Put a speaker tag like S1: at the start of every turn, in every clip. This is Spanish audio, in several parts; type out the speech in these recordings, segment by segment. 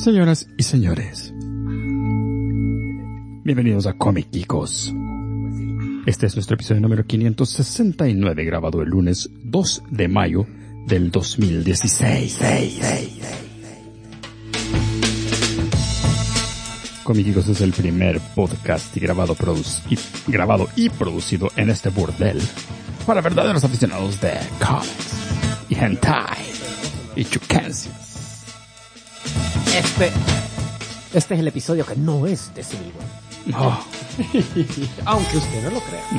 S1: Señoras y señores, bienvenidos a Comic Geekos. Este es nuestro episodio número 569, grabado el lunes 2 de mayo del 2016. Comic Geekos es el primer podcast grabado y producido en este burdel para verdaderos aficionados de comics y hentai y chukensias.
S2: Este es el episodio que no es de Civil War.
S1: No.
S2: Aunque usted no lo crea.
S1: No.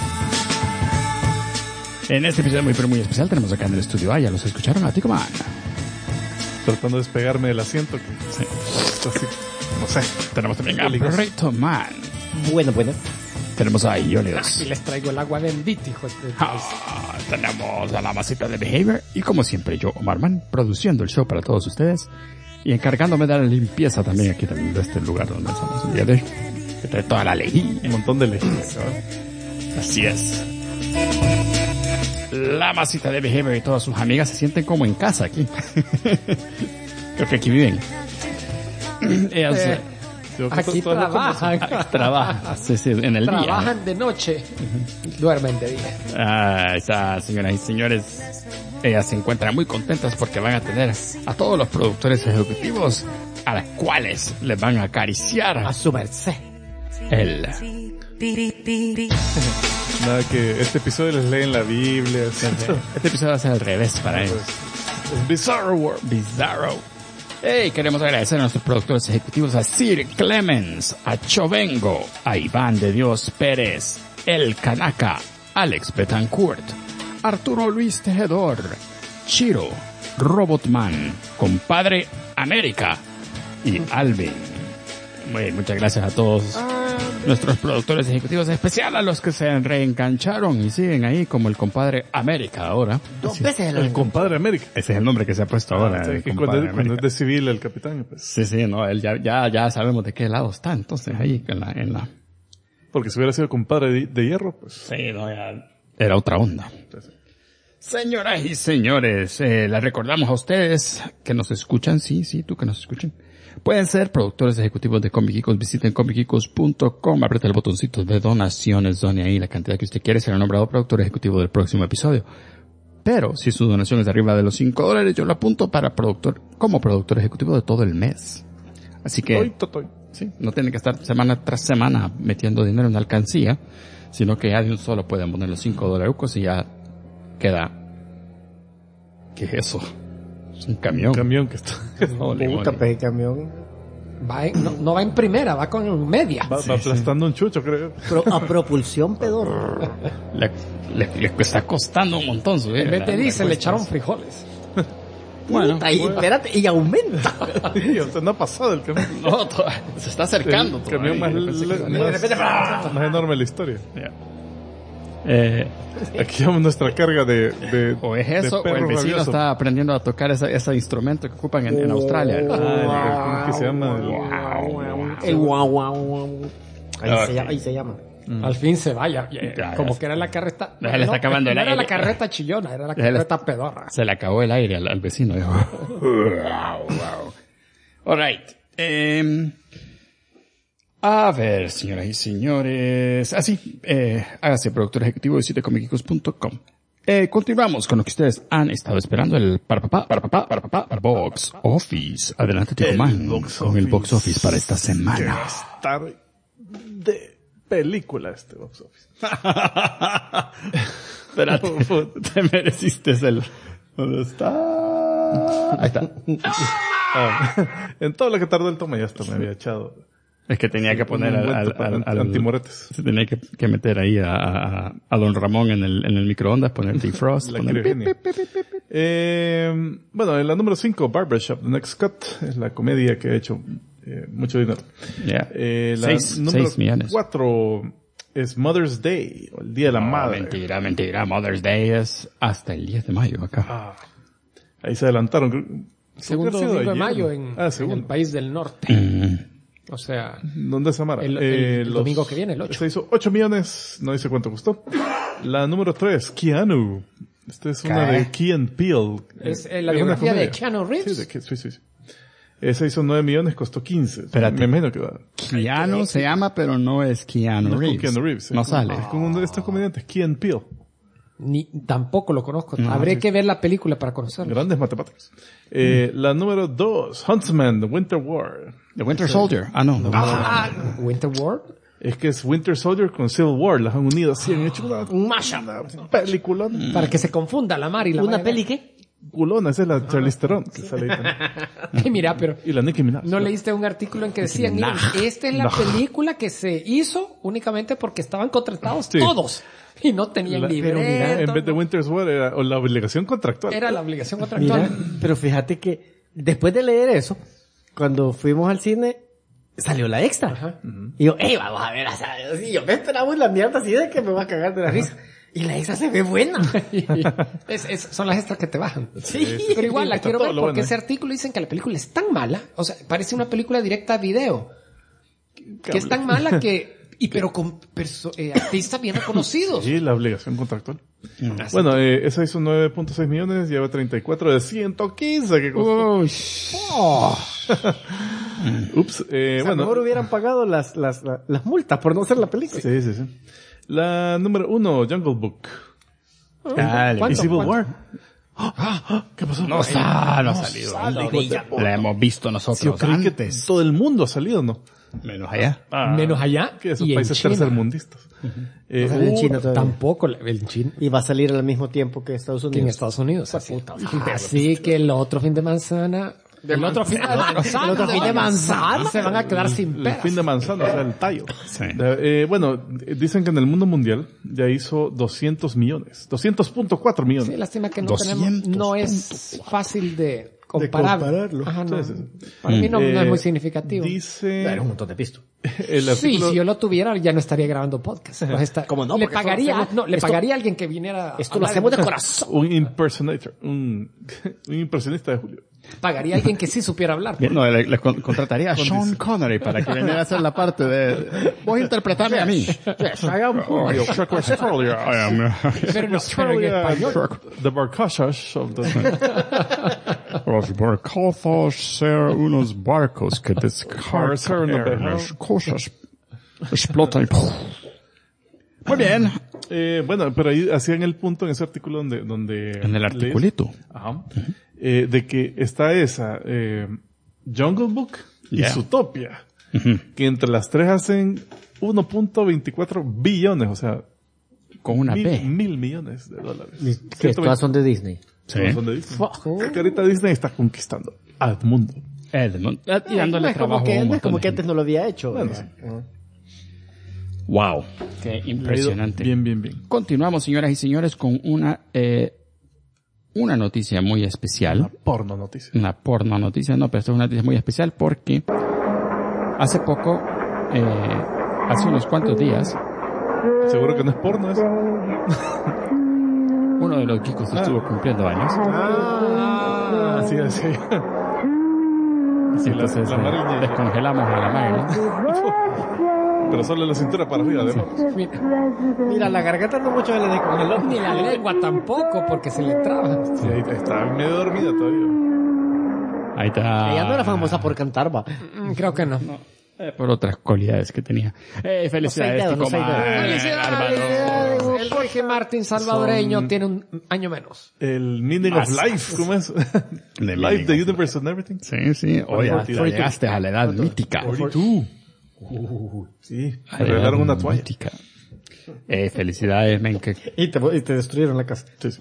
S1: En este episodio muy especial tenemos acá en el estudio ya los escucharon a Tico Man.
S3: Tratando de despegarme del asiento.
S1: Sí.
S3: Así, no sé.
S1: Tenemos también a Burrito Man.
S2: Bueno.
S1: Tenemos a Ionios.
S2: Y les traigo el agua bendita, hijo de...
S1: Tenemos a la masita de Behavior. Y como siempre yo, Omar Man, produciendo el show para todos ustedes. Y encargándome de la limpieza también aquí también de este lugar donde estamos el día de hoy. Que trae toda la lejía.
S3: Un montón de lejía.
S1: Así es. La masita de Behavior y todas sus amigas se sienten como en casa aquí. Creo que aquí viven. Ellas...
S2: Aquí trabajan.
S1: Trabajan, sí, en el día.
S2: Trabajan de noche, duermen de día.
S1: Señoras y señores, ellas se encuentran muy contentas porque van a tener a todos los productores ejecutivos a los cuales les van a acariciar
S2: A su merced.
S3: Nada, que este episodio les leen la Biblia. Así.
S1: Este episodio va a ser al revés para ellos.
S3: Es Bizarro World.
S1: Bizarro. Hey, queremos agradecer a nuestros productores ejecutivos, a Sir Clemens, a Chovengo, a Iván de Dios Pérez, El Kanaka, Alex Betancourt, Arturo Luis Tejedor, Chiro, Robotman, Compadre América y Alvin. Muchas gracias a todos nuestros productores ejecutivos, en especial a los que se reengancharon y siguen ahí, como el Compadre América ahora.
S2: Dos veces
S3: el Compadre América.
S1: Ese es el nombre que se ha puesto ahora.
S3: Cuando es de civil el capitán. Pues.
S1: Sí, no, él ya sabemos de qué lado está, entonces ahí en la...
S3: Porque si hubiera sido Compadre de hierro, pues...
S1: Sí, no, ya... Era otra onda. Entonces, señoras y señores, les recordamos a ustedes que nos escuchan, sí, tú que nos escuchen. Pueden ser productores ejecutivos de Comic Geekos. Visiten comicgeekos.com, aprieta el botoncito de donaciones, done ahí la cantidad que usted quiere, será nombrado productor ejecutivo del próximo episodio. Pero si su donación es de arriba de los $5, yo lo apunto para como productor ejecutivo de todo el mes. Así que, sí, no tienen que estar semana tras semana metiendo dinero en la alcancía, sino que ya de un solo pueden poner los $5 y ya queda. ¿Qué es eso? Es un camión.
S3: Un camión que está...
S2: Puta, camión. No va en primera, va con media.
S3: Va aplastando un chucho, creo.
S2: A propulsión pedorra.
S1: Le está costando un montón subir.
S2: En vez de diésel le echaron frijoles.
S1: Bueno,
S2: espérate, y aumenta.
S3: Y no ha pasado el camión.
S1: No, se está acercando.
S3: El camión más enorme de la historia. Aquí llevamos nuestra carga de
S1: o es eso, o el vecino está aprendiendo a tocar ese instrumento que ocupan en Australia.
S3: ¿Cómo que se llama?
S2: El guau. Ahí se llama. Al fin se vaya. Como que era la carreta.
S1: Le está acabando el aire.
S2: No era la carreta chillona, era la carreta pedorra.
S1: Se le acabó el aire al vecino. All right. A ver, señoras y señores. Hágase productor ejecutivo de comicgeekos.com. Continuamos con lo que ustedes han estado esperando, el para Box Office. Adelante, Tico Man, con el Box Office para esta semana.
S3: Estar de película este Box Office.
S1: Espérate, te mereciste ¿dónde está? Ahí está.
S3: En todo lo que tardó el toma ya hasta me había echado.
S1: Es que tenía que poner al
S3: antimoretes.
S1: Se tenía que meter ahí a Don Ramón en el microondas, poner defrost.
S3: Bueno, en la número 5, Barbershop, The Next Cut, es la comedia que ha hecho mucho dinero.
S1: Yeah.
S3: La
S1: 6 millones.
S3: 4 es Mother's Day, o el Día de la Madre.
S1: Mentira. Mother's Day es hasta el 10 de mayo acá.
S3: Ahí se adelantaron.
S2: Segundo domingo de mayo en el país del norte. O sea,
S3: ¿dónde es Samara?
S2: El domingo que viene, el 8.
S3: Se hizo 8 millones, no dice cuánto costó. La número 3, Keanu. Esta es una de Key and Peele.
S2: Es la biografía de Keanu Reeves.
S3: Sí. Esa hizo 9 millones, costó 15.
S1: Espérate.
S3: Me imagino que va.
S1: Keanu se llama, pero no es Keanu Reeves.
S3: Keanu Reeves.
S1: No sale.
S3: Es con uno de estos comediantes, Key and Peele.
S2: Tampoco lo conozco. Habré que ver la película para conocerlo.
S3: Grandes matemáticos. La número 2, Huntsman, The Winter War.
S1: The Winter Soldier. No.
S2: Winter War.
S3: Es que es Winter Soldier con Civil War. Las han unido así, han hecho
S2: un mashup.
S3: Una película.
S2: Para que se confunda la Mar y la
S4: ¿Una peli qué?
S3: Culona, esa es la Charlize Theron que sale ahí también.
S2: Mira, pero
S3: Y la Nicki Minaj.
S2: ¿no leíste un artículo en que decían, miren, esta es la película que se hizo únicamente porque estaban contratados todos y no tenían libreto?
S3: En vez de Winter War era la obligación contractual.
S2: Era la obligación contractual.
S4: Mira, pero fíjate que después de leer eso, cuando fuimos al cine, salió la extra.
S2: Ajá.
S4: Y yo, vamos a ver, o sea, yo me esperaba la mierda así de que me va a cagar de la risa. Y la extra se ve buena.
S2: Son las extras que te bajan.
S4: Sí.
S2: Pero igual la
S3: Está
S2: quiero
S3: todo
S2: ver
S3: lo
S2: porque
S3: bueno.
S2: ese artículo dicen que la película es tan mala, o sea, parece una película directa a video, que es tan mala que, pero con artistas bien reconocidos.
S3: Sí, la obligación contractual. Bueno, esa hizo 9.6 millones, lleva 34 de 115 que costó. Ups,
S4: O sea,
S3: bueno.
S4: mejor hubieran pagado las multas por no hacer la película.
S3: Sí. La número 1, Jungle Book.
S1: Dale.
S3: Y Civil
S2: ¿Cuánto?
S3: War. ¿Qué pasó?
S1: No ha salido. La hemos visto
S3: Yo
S1: nosotros
S3: creí que
S1: antes.
S3: todo el mundo ha salido, ¿no?
S1: Menos allá.
S2: Menos allá
S3: Que esos
S2: y en
S3: países
S2: China.
S3: tercermundistas.
S4: O sea, en China todavía.
S2: Tampoco en China.
S4: Y va a salir al mismo tiempo que Estados
S2: Que en
S4: Unidos.
S2: Estados Unidos. Así que el otro fin de manzana... El otro fin de manzana se van a quedar sin
S3: El
S2: peras.
S3: fin de manzana, o sea, el tallo.
S1: Sí.
S3: Bueno, dicen que en el mundo mundial ya hizo 200 millones. 200.4 millones.
S2: Sí, lástima que no
S1: 200
S2: tenemos, no es fácil de compararlo. Ajá, no.
S3: Sí.
S2: Para mí no es muy significativo.
S3: Dice
S4: Era un montón de pisto.
S3: el
S2: Sí,
S3: artículo,
S2: si yo lo tuviera ya no estaría grabando podcast.
S4: ¿Cómo no?
S2: Le
S4: Porque
S2: pagaría,
S4: esto-
S2: le pagaría a alguien que viniera.
S4: Esto lo hacemos de corazón.
S3: un impersonator, un impresionista de Julio.
S2: Pagaría a alguien que sí supiera hablar.
S1: No, le contrataría a Sean Connery para que viniera a hacer la parte de... Voy a interpretarme a mí.
S3: Oh, yo creo que Australia, I am.
S2: Pero en español.
S3: The Barkashas of the...
S1: Los barcazos ser unos barcos que descargan las cosas, explotan. Muy bien.
S3: Bueno, pero ahí hacían el punto en ese artículo donde
S1: En el articulito.
S3: Ajá. De que está esa Jungle Book y
S1: Yeah.
S3: Zootopia, que entre las tres hacen 1.24 billones, o sea,
S1: Con una
S3: mil
S1: B.
S3: millones de dólares.
S4: Que todas son de Disney.
S1: Sí.
S3: Todas son de Disney. Que ahorita Disney está conquistando al mundo.
S1: Edmund. Y dándole
S4: No es como
S1: trabajo
S4: que,
S1: a un
S4: no es
S1: montón
S4: como
S1: de
S4: que
S1: gente.
S4: antes no lo había hecho.
S3: Bueno,
S4: ¿verdad?
S3: sí.
S1: Wow. Qué
S3: Le ha ido
S1: impresionante.
S3: Bien.
S1: Continuamos, señoras y señores, con una noticia muy especial.
S3: Porno noticia.
S1: Una porno noticia, no, pero esta es una noticia muy especial porque hace poco, hace unos cuantos días,
S3: Seguro que no es porno eso.
S1: uno de los chicos estuvo cumpliendo años.
S3: Así.
S1: Entonces
S3: la Marilyn-
S1: descongelamos a la Marilyn.
S3: Pero solo la cintura para arriba, además.
S4: Mira, la garganta no mucho se le descongeló.
S2: Ni la lengua tampoco, porque se le traba.
S3: Sí, ahí está medio dormida todavía.
S1: Ahí está.
S4: Ella no era famosa por cantar, va.
S2: Creo que no.
S1: Por otras cualidades que tenía. Felicidades,
S4: No sé,
S1: Tico Man.
S2: Felicidades. El Jorge Martín salvadoreño tiene un año menos.
S3: El meaning of life, ¿cómo es?
S1: The
S3: Life, the
S1: meaning of
S3: universe and everything.
S1: Sí. Oye, hasta
S3: 42.
S1: llegaste a la edad mítica.
S3: 42. Sí,
S1: A
S3: me
S1: la
S3: regalaron
S1: edad
S3: una toalla.
S1: mítica. Felicidades, men.
S4: Y te destruyeron la casa.
S3: Sí.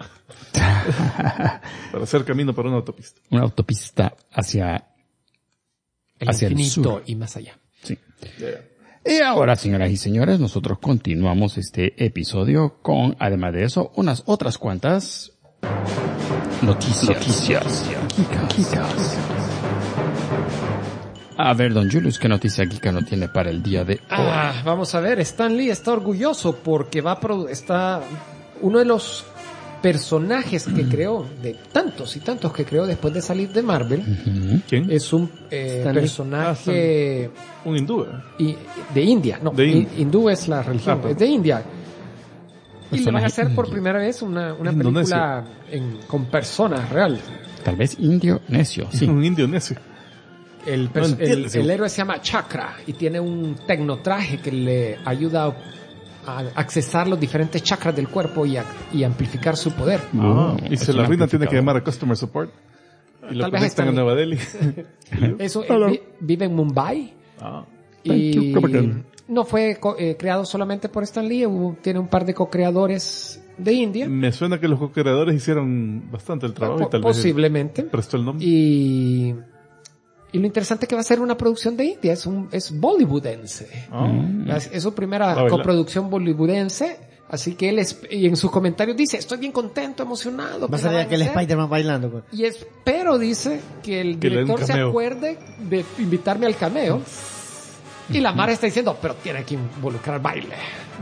S3: Para hacer camino para una autopista.
S1: Una autopista hacia
S2: El
S1: el
S2: infinito
S1: sur.
S2: y más allá.
S1: Sí. Y ahora, señoras y señores, nosotros continuamos este episodio con, además de eso, unas otras cuantas noticias. Geekas. A ver, don Julius, ¿qué noticia geeka no tiene para el día de hoy?
S2: Vamos a ver, Stan Lee está orgulloso porque está uno de los personajes que creó, de tantos y tantos que creó después de salir de Marvel,
S3: ¿Quién?
S2: es un
S4: Lee.
S2: personaje
S3: Un hindú.
S2: de India, no,
S3: De India.
S2: hindú es la religión,
S3: pero-
S2: es de India. Y le van a
S1: Personaje
S2: hacer por
S1: indio.
S2: primera vez una
S3: Indonesia.
S2: película con personas reales.
S1: Tal vez indio necio, sí.
S3: Un indio necio.
S2: el héroe se llama Chakra y tiene un tecnotraje que le ayuda a accesar los diferentes chakras del cuerpo y amplificar su poder.
S3: Y se la arruina, tiene que llamar a Customer Support. Y lo
S2: Tal vez
S3: conectan a Nueva Delhi.
S2: Eso, vive en Mumbai. Y no fue creado solamente por Stan Lee, tiene un par de co-creadores de India.
S3: Me suena que los co-creadores hicieron bastante el trabajo y tal
S2: posiblemente.
S3: vez prestó el nombre.
S2: Y lo interesante es que va a ser una producción de India, es bollywoodense. Es su primera coproducción bollywoodense, así que y en sus comentarios dice, estoy bien contento, emocionado.
S4: Va a salir aquel Spider-Man bailando. Pues.
S2: Y espero, dice, que el director se acuerde de invitarme al cameo. Y la Mara está diciendo, pero tiene que involucrar baile.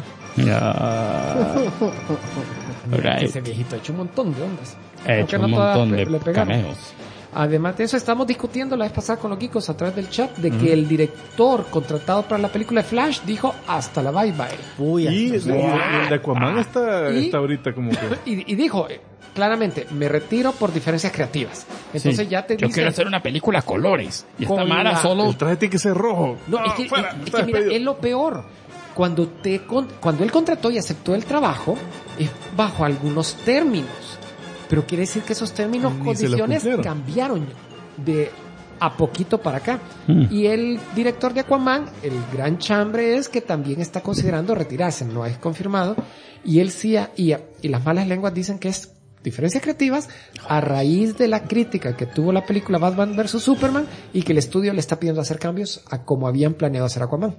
S1: Right.
S2: Ese viejito ha hecho un montón de ondas.
S1: Ha hecho un montón de cameos.
S2: Además de eso, estamos discutiendo la vez pasada con los geekos a través del chat de que el director contratado para la película de Flash dijo hasta la bye bye.
S3: Uy, y el de Aquaman está ahorita como que...
S2: Y dijo claramente, me retiro por diferencias creativas. Entonces ya te
S1: Yo quiero hacer una película a colores. Y esta Mara solo...
S3: El traje tiene que ser rojo.
S2: No, es que mira, es lo peor. Cuando él contrató y aceptó el trabajo, es bajo algunos términos. Pero quiere decir que esos términos, condiciones cambiaron de a poquito para acá. Y el director de Aquaman, el gran chambre es que también está considerando retirarse, no es confirmado. Y él sí, y las malas lenguas dicen que es diferencias creativas a raíz de la crítica que tuvo la película Batman vs Superman y que el estudio le está pidiendo hacer cambios a como habían planeado hacer Aquaman.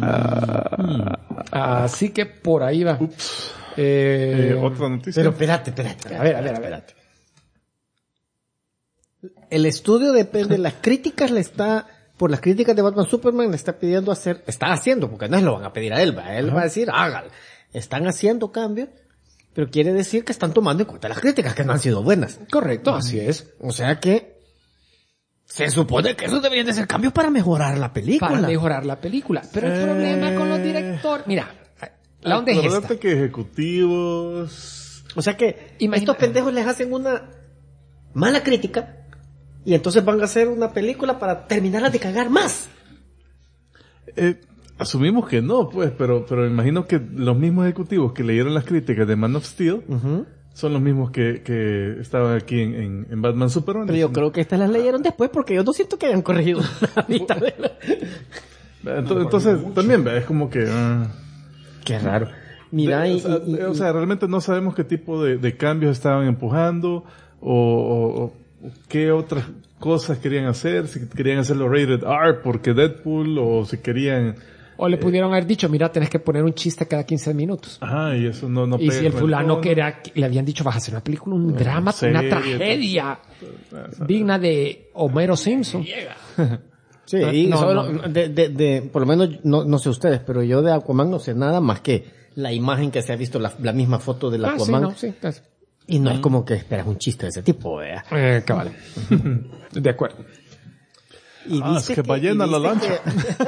S2: Así que por ahí va.
S3: Otra noticia.
S4: Pero espérate. A ver. El estudio depende de las críticas, por las críticas de Batman Superman le está pidiendo está haciendo, porque no lo van a pedir a él, él va a decir, hágalo. Están haciendo cambios, pero quiere decir que están tomando en cuenta las críticas que no han sido buenas.
S2: Correcto, así es.
S4: O sea que se supone que esos deberían de ser cambios para mejorar la película.
S2: Pero el problema con los directores, mira, la onda es esta.
S3: Que ejecutivos...
S4: O sea que estos pendejos les hacen una mala crítica y entonces van a hacer una película para terminarla de cagar más.
S3: Asumimos que no, pues, pero imagino que los mismos ejecutivos que leyeron las críticas de Man of Steel son los mismos que estaban aquí en Batman Superman.
S4: Pero yo creo que estas las leyeron después porque yo no siento que hayan corregido la mitad de
S3: Entonces, también, es como que...
S4: Qué raro. Mira,
S3: o sea, realmente no sabemos qué tipo de cambios estaban empujando o qué otras cosas querían hacer, si querían hacerlo rated R porque Deadpool o si querían...
S2: O le pudieron haber dicho, mira, tenés que poner un chiste cada 15 minutos.
S3: Ajá, y eso no
S2: y si el fulano le habían dicho, vas a hacer una película, un drama, una tragedia digna de Homero Simpson.
S4: Sí, y por lo menos, no sé ustedes, pero yo de Aquaman no sé nada más que la imagen que se ha visto, la misma foto del Aquaman. Y no es como que esperas un chiste de ese tipo,
S2: cabal. De acuerdo.
S4: Y
S3: es que ballena la lancha.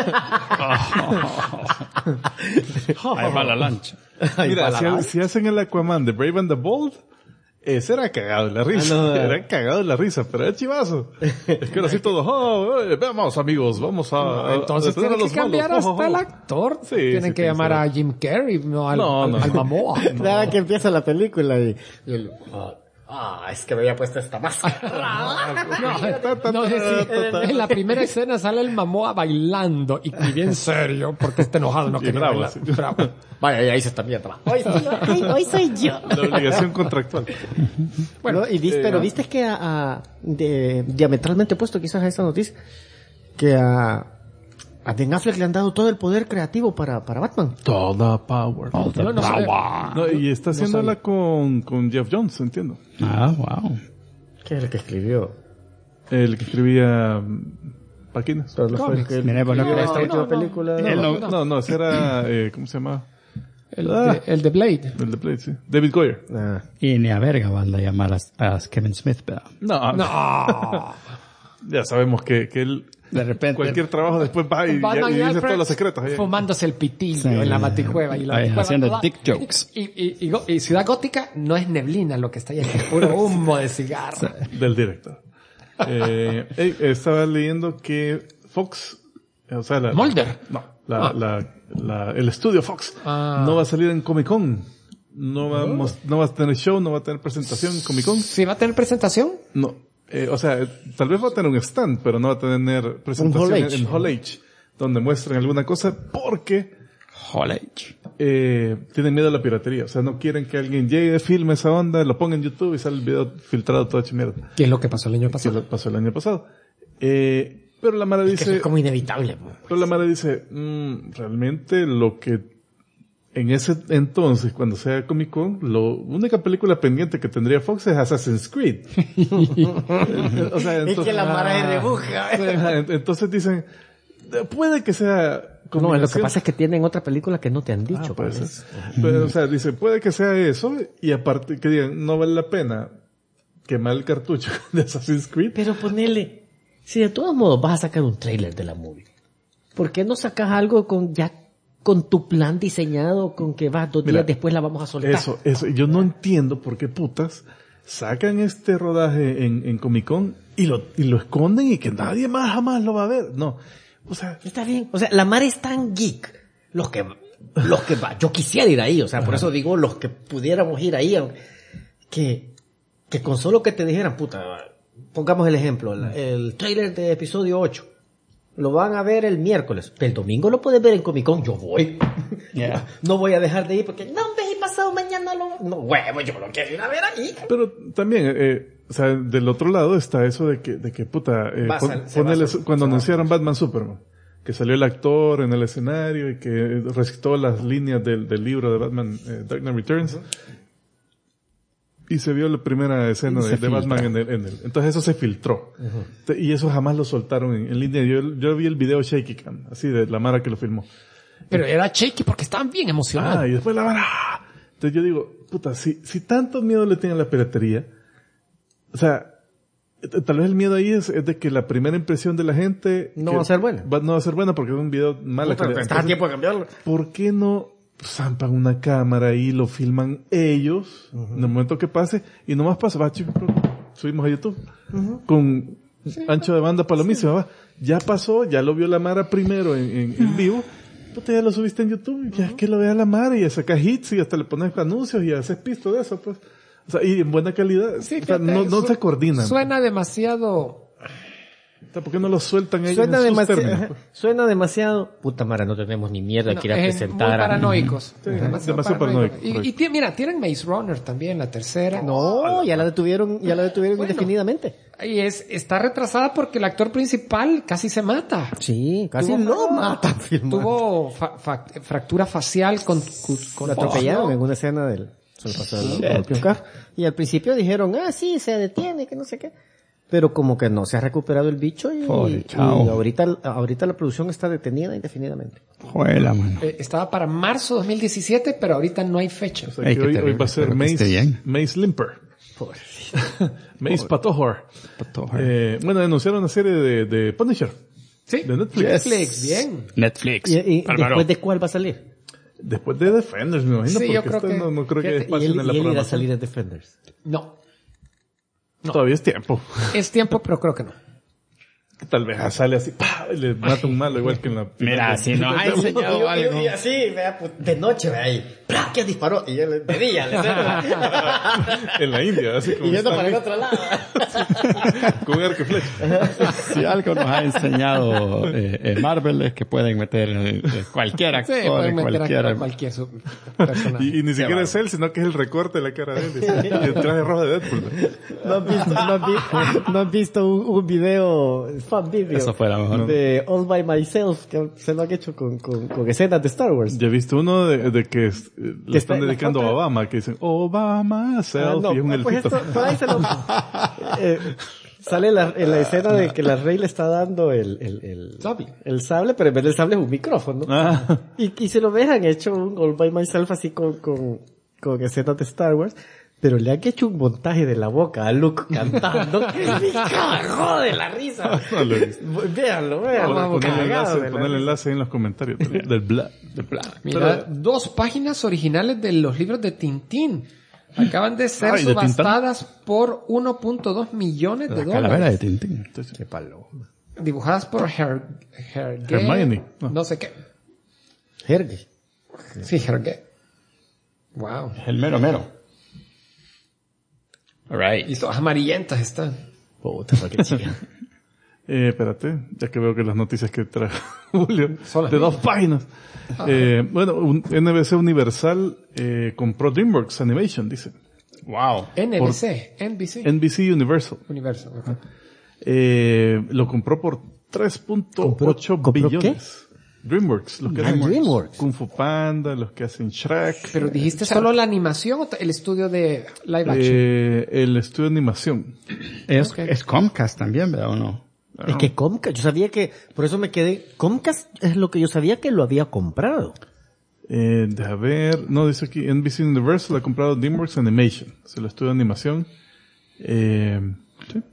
S1: Ahí va la lancha.
S3: Mira, si hacen el Aquaman de Brave and the Bold, ese era cagado de la risa. Era cagado de la risa, pero era chivazo. Es que era así todo, vamos amigos, vamos a...
S2: Entonces tienen que cambiar hasta el actor.
S3: Sí,
S2: tienen que llamar a Jim Carrey, no al Momoa.
S4: Nada que empieza la película y es que me había puesto esta máscara.
S2: En la primera escena sale el Momoa bailando y bien serio porque está enojado, no quería bailar. Bravo.
S4: Vaya, ya hice esta mierda. Hoy soy yo.
S3: La obligación contractual.
S4: Bueno, pero viste que diametralmente opuesto quizás a esa noticia, que a Ben Affleck le han dado todo el poder creativo para Batman.
S3: Toda power. Y está haciéndola con Jeff Jones, entiendo.
S1: Wow.
S4: ¿Qué es el que escribió?
S3: El que escribía Páquinas.
S4: Pero fue el que esta última película.
S3: No, ese era, ¿cómo se llama?
S2: El de Blade.
S3: El de Blade, sí. David Goyer.
S1: Y ni a verga van a llamar a Kevin Smith, ¿verdad?
S3: No. Ya sabemos que él...
S1: De repente.
S3: Cualquier trabajo después va y dice todos los secretos.
S2: Fumándose el pitillo en la baticueva.
S1: Haciendo dick jokes.
S2: Y Ciudad Gótica no es neblina lo que está ahí, es puro humo de cigarro.
S3: Del director. Estaba leyendo que Fox, o sea,
S2: Mulder.
S3: No, el estudio Fox no va a salir en Comic Con. No va a tener show, no va a tener presentación en Comic Con.
S2: ¿Sí va a tener presentación?
S3: No. O sea, tal vez va a tener un stand, pero no va a tener presentación en Hall H, donde muestren alguna cosa, porque
S1: Hall H.
S3: Tienen miedo a la piratería. O sea, no quieren que alguien llegue, filme esa onda, lo ponga en YouTube y sale el video filtrado todo hecho mierda.
S2: ¿Qué es lo que pasó el año pasado?
S3: ¿Qué es lo que pasó el año pasado? Pero la Mara dice...
S4: Que es como inevitable. Pues.
S3: Pero la Mara dice, realmente lo que en ese entonces, cuando sea Comic Con, la única película pendiente que tendría Fox es Assassin's Creed. O sea, entonces,
S4: es que la Mara es rebuja.
S3: Entonces dicen, puede que sea...
S4: No, lo que pasa es que tienen otra película que no te han dicho.
S3: Pues. Pero, o sea, dice, puede que sea eso, y aparte que digan, no vale la pena quemar el cartucho de Assassin's Creed.
S4: Pero ponele, si de todos modos vas a sacar un trailer de la movie, ¿por qué no sacas algo con tu plan diseñado, con que vas 2 días después la vamos a soltar?
S3: Eso, yo no entiendo por qué putas sacan este rodaje en Comic Con y lo esconden y que nadie más jamás lo va a ver. No. O sea,
S4: está bien. O sea, la Mara es tan geek. Los que va. Yo quisiera ir ahí. O sea, por eso digo los que pudiéramos ir ahí. Que con solo que te dijeran, puta, pongamos el ejemplo, el trailer de episodio 8. Lo van a ver el miércoles. El domingo lo puedes ver en Comic Con. Yo voy. Yeah. No voy a dejar de ir porque, no, ves, y pasado mañana no, huevo, yo lo quiero ir a ver ahí.
S3: Pero también, o sea, del otro lado está eso de que puta, cuando anunciaron Batman Superman, que salió el actor en el escenario y que recitó las líneas del libro de Batman, Dark Knight Returns, y se vio la primera escena de Batman en el, entonces eso se filtró. Y eso jamás lo soltaron en línea. Yo vi el video Shaky Cam, así de la Mara que lo filmó.
S2: Pero era shaky porque estaban bien emocionados.
S3: Y después la Mara, entonces yo digo, puta, si tanto miedo le tienen a la piratería, o sea, tal vez el miedo ahí es de que la primera impresión de la gente
S4: no va a ser buena.
S3: No va a ser buena porque es un video malo.
S4: Pero está a tiempo de cambiarlo.
S3: ¿Por qué no zampan una cámara y lo filman ellos en el momento que pase y nomás pasa, subimos a YouTube con ancho de banda palomísima, ya pasó, ya lo vio la Mara primero en vivo, puta, ya lo subiste en YouTube, ya es que lo vea la Mara y sacas hits y hasta le pones anuncios y haces pisto de eso, pues. O sea, y en buena calidad.
S2: Sí,
S3: o sea, no se coordinan.
S2: Suena demasiado...
S3: ¿Por qué no lo sueltan ellos en sus términos?
S4: Suena demasiado... Puta Mara, no tenemos ni mierda que ir a presentar.
S2: Muy paranoicos.
S3: Sí, demasiado paranoicos.
S2: Y mira, tienen Maze Runner también, la tercera.
S4: No, ya la detuvieron indefinidamente.
S2: Y está retrasada porque el actor principal casi se mata.
S4: Sí, casi lo mata.
S2: Tuvo fractura facial con
S4: lo atropellaron en una escena del... Y al principio dijeron, sí, se detiene, que no sé qué. Pero como que no se ha recuperado el bicho y ahorita la producción está detenida indefinidamente.
S1: Juela, mano.
S2: Estaba para marzo 2017, pero ahorita no hay fecha.
S3: O sea, que hoy va a ser Mace Limper. Mace Patohor. Bueno, anunciaron una serie de Punisher.
S2: Sí.
S3: De Netflix.
S2: Bien.
S1: Netflix.
S4: ¿Y después de cuál va a salir?
S3: Después de Defenders, me imagino, porque
S2: yo creo que,
S3: no creo que haya espacio en la programación.
S4: ¿Y él irá a salir de Defenders?
S2: No.
S3: Todavía es tiempo.
S2: Es tiempo, pero creo que no.
S3: Tal vez sale así, y le mata un malo igual que en la...
S1: Mira, si nos ha enseñado algo.
S4: Y así, vea, de noche, vea ahí, ¿quién disparó? Y yo de día,
S3: en la India, así como...
S4: Y yendo para el otro lado.
S3: Con arco y flecha.
S1: Si algo nos ha enseñado Marvel es que pueden meter cualquier actor,
S2: sí, pueden meter
S1: cualquier
S2: personaje.
S3: Y ni siquiera es él, sino que es el recorte de la cara de él. Y el traje rojo de Deadpool.
S4: ¿No han visto un video... Video
S1: eso fue la mejor
S4: de All By Myself que se lo han hecho con escenas de Star Wars.
S3: Ya he visto uno de que le están dedicando a Obama, que dicen Obama self y es un elfito.
S4: Sale en la escena de que la Rey le está dando el sable, pero en vez del sable es un micrófono. Y se lo han hecho un All By Myself así con escenas de Star Wars. Pero le han hecho un montaje de la boca a Luke cantando que me cagó de la risa.
S3: No lo he visto.
S4: Véanlo.
S3: Pon el enlace en los comentarios del bla.
S2: Mira, 2 páginas originales de los libros de Tintín. Acaban de ser subastadas por $1.2 millones de dólares.
S1: Calavera de Tintín.
S4: Qué paloma.
S2: Dibujadas por
S3: Hermione.
S2: No sé qué.
S4: Herge.
S2: Sí, Herge. Wow.
S1: El mero. Alright.
S2: Y todas amarillentas están.
S4: Puta, qué chica.
S3: Espérate, ya que veo que las noticias que trae Julio,
S2: Son las
S3: de
S2: mismas.
S3: 2 páginas. Bueno, NBC Universal compró DreamWorks Animation, dice.
S1: Wow.
S2: NBC.
S3: NBC Universal.
S2: Universal. Okay.
S3: Lo compró por 3.8
S4: ¿Compró
S3: billones.
S4: qué?
S3: DreamWorks, los que hacen
S4: DreamWorks.
S3: Kung Fu Panda, los que hacen Shrek.
S2: Pero dijiste solo la animación o el estudio de live action.
S3: El estudio de animación.
S1: Es Comcast también, ¿verdad o no?
S4: Es que Comcast, yo sabía que, por eso me quedé, Comcast es lo que yo sabía que lo había comprado.
S3: Deja ver, no, dice aquí, NBC Universal ha comprado DreamWorks Animation, es el estudio de animación. Sí.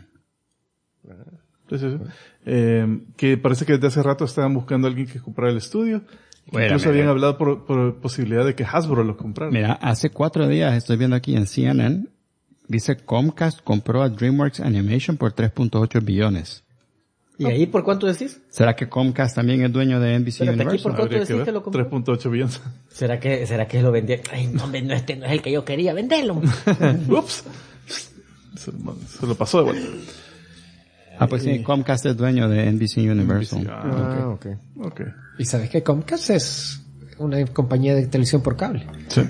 S3: Sí. Que parece que desde hace rato estaban buscando a alguien que comprara el estudio. Incluso habían hablado por posibilidad de que Hasbro lo comprara.
S1: Mira, hace 4 días estoy viendo aquí en CNN, dice Comcast compró a DreamWorks Animation por 3.8 billones.
S4: ¿Y ahí por cuánto decís?
S1: ¿Será que Comcast también es dueño de NBC
S4: Espérate, aquí
S1: Universal?
S4: por cuánto
S3: Habría que
S4: decís que
S3: ver,
S4: lo compró.
S3: 3.8 billones.
S4: ¿Será que lo vendía? Ay, no, hombre, este no es el que yo quería venderlo.
S3: Ups. Se lo pasó de vuelta.
S1: Ah, pues sí, Comcast es dueño de NBC Universal.
S3: NBC, ok.
S2: Y sabes que Comcast es una compañía de televisión por cable.
S3: Sí.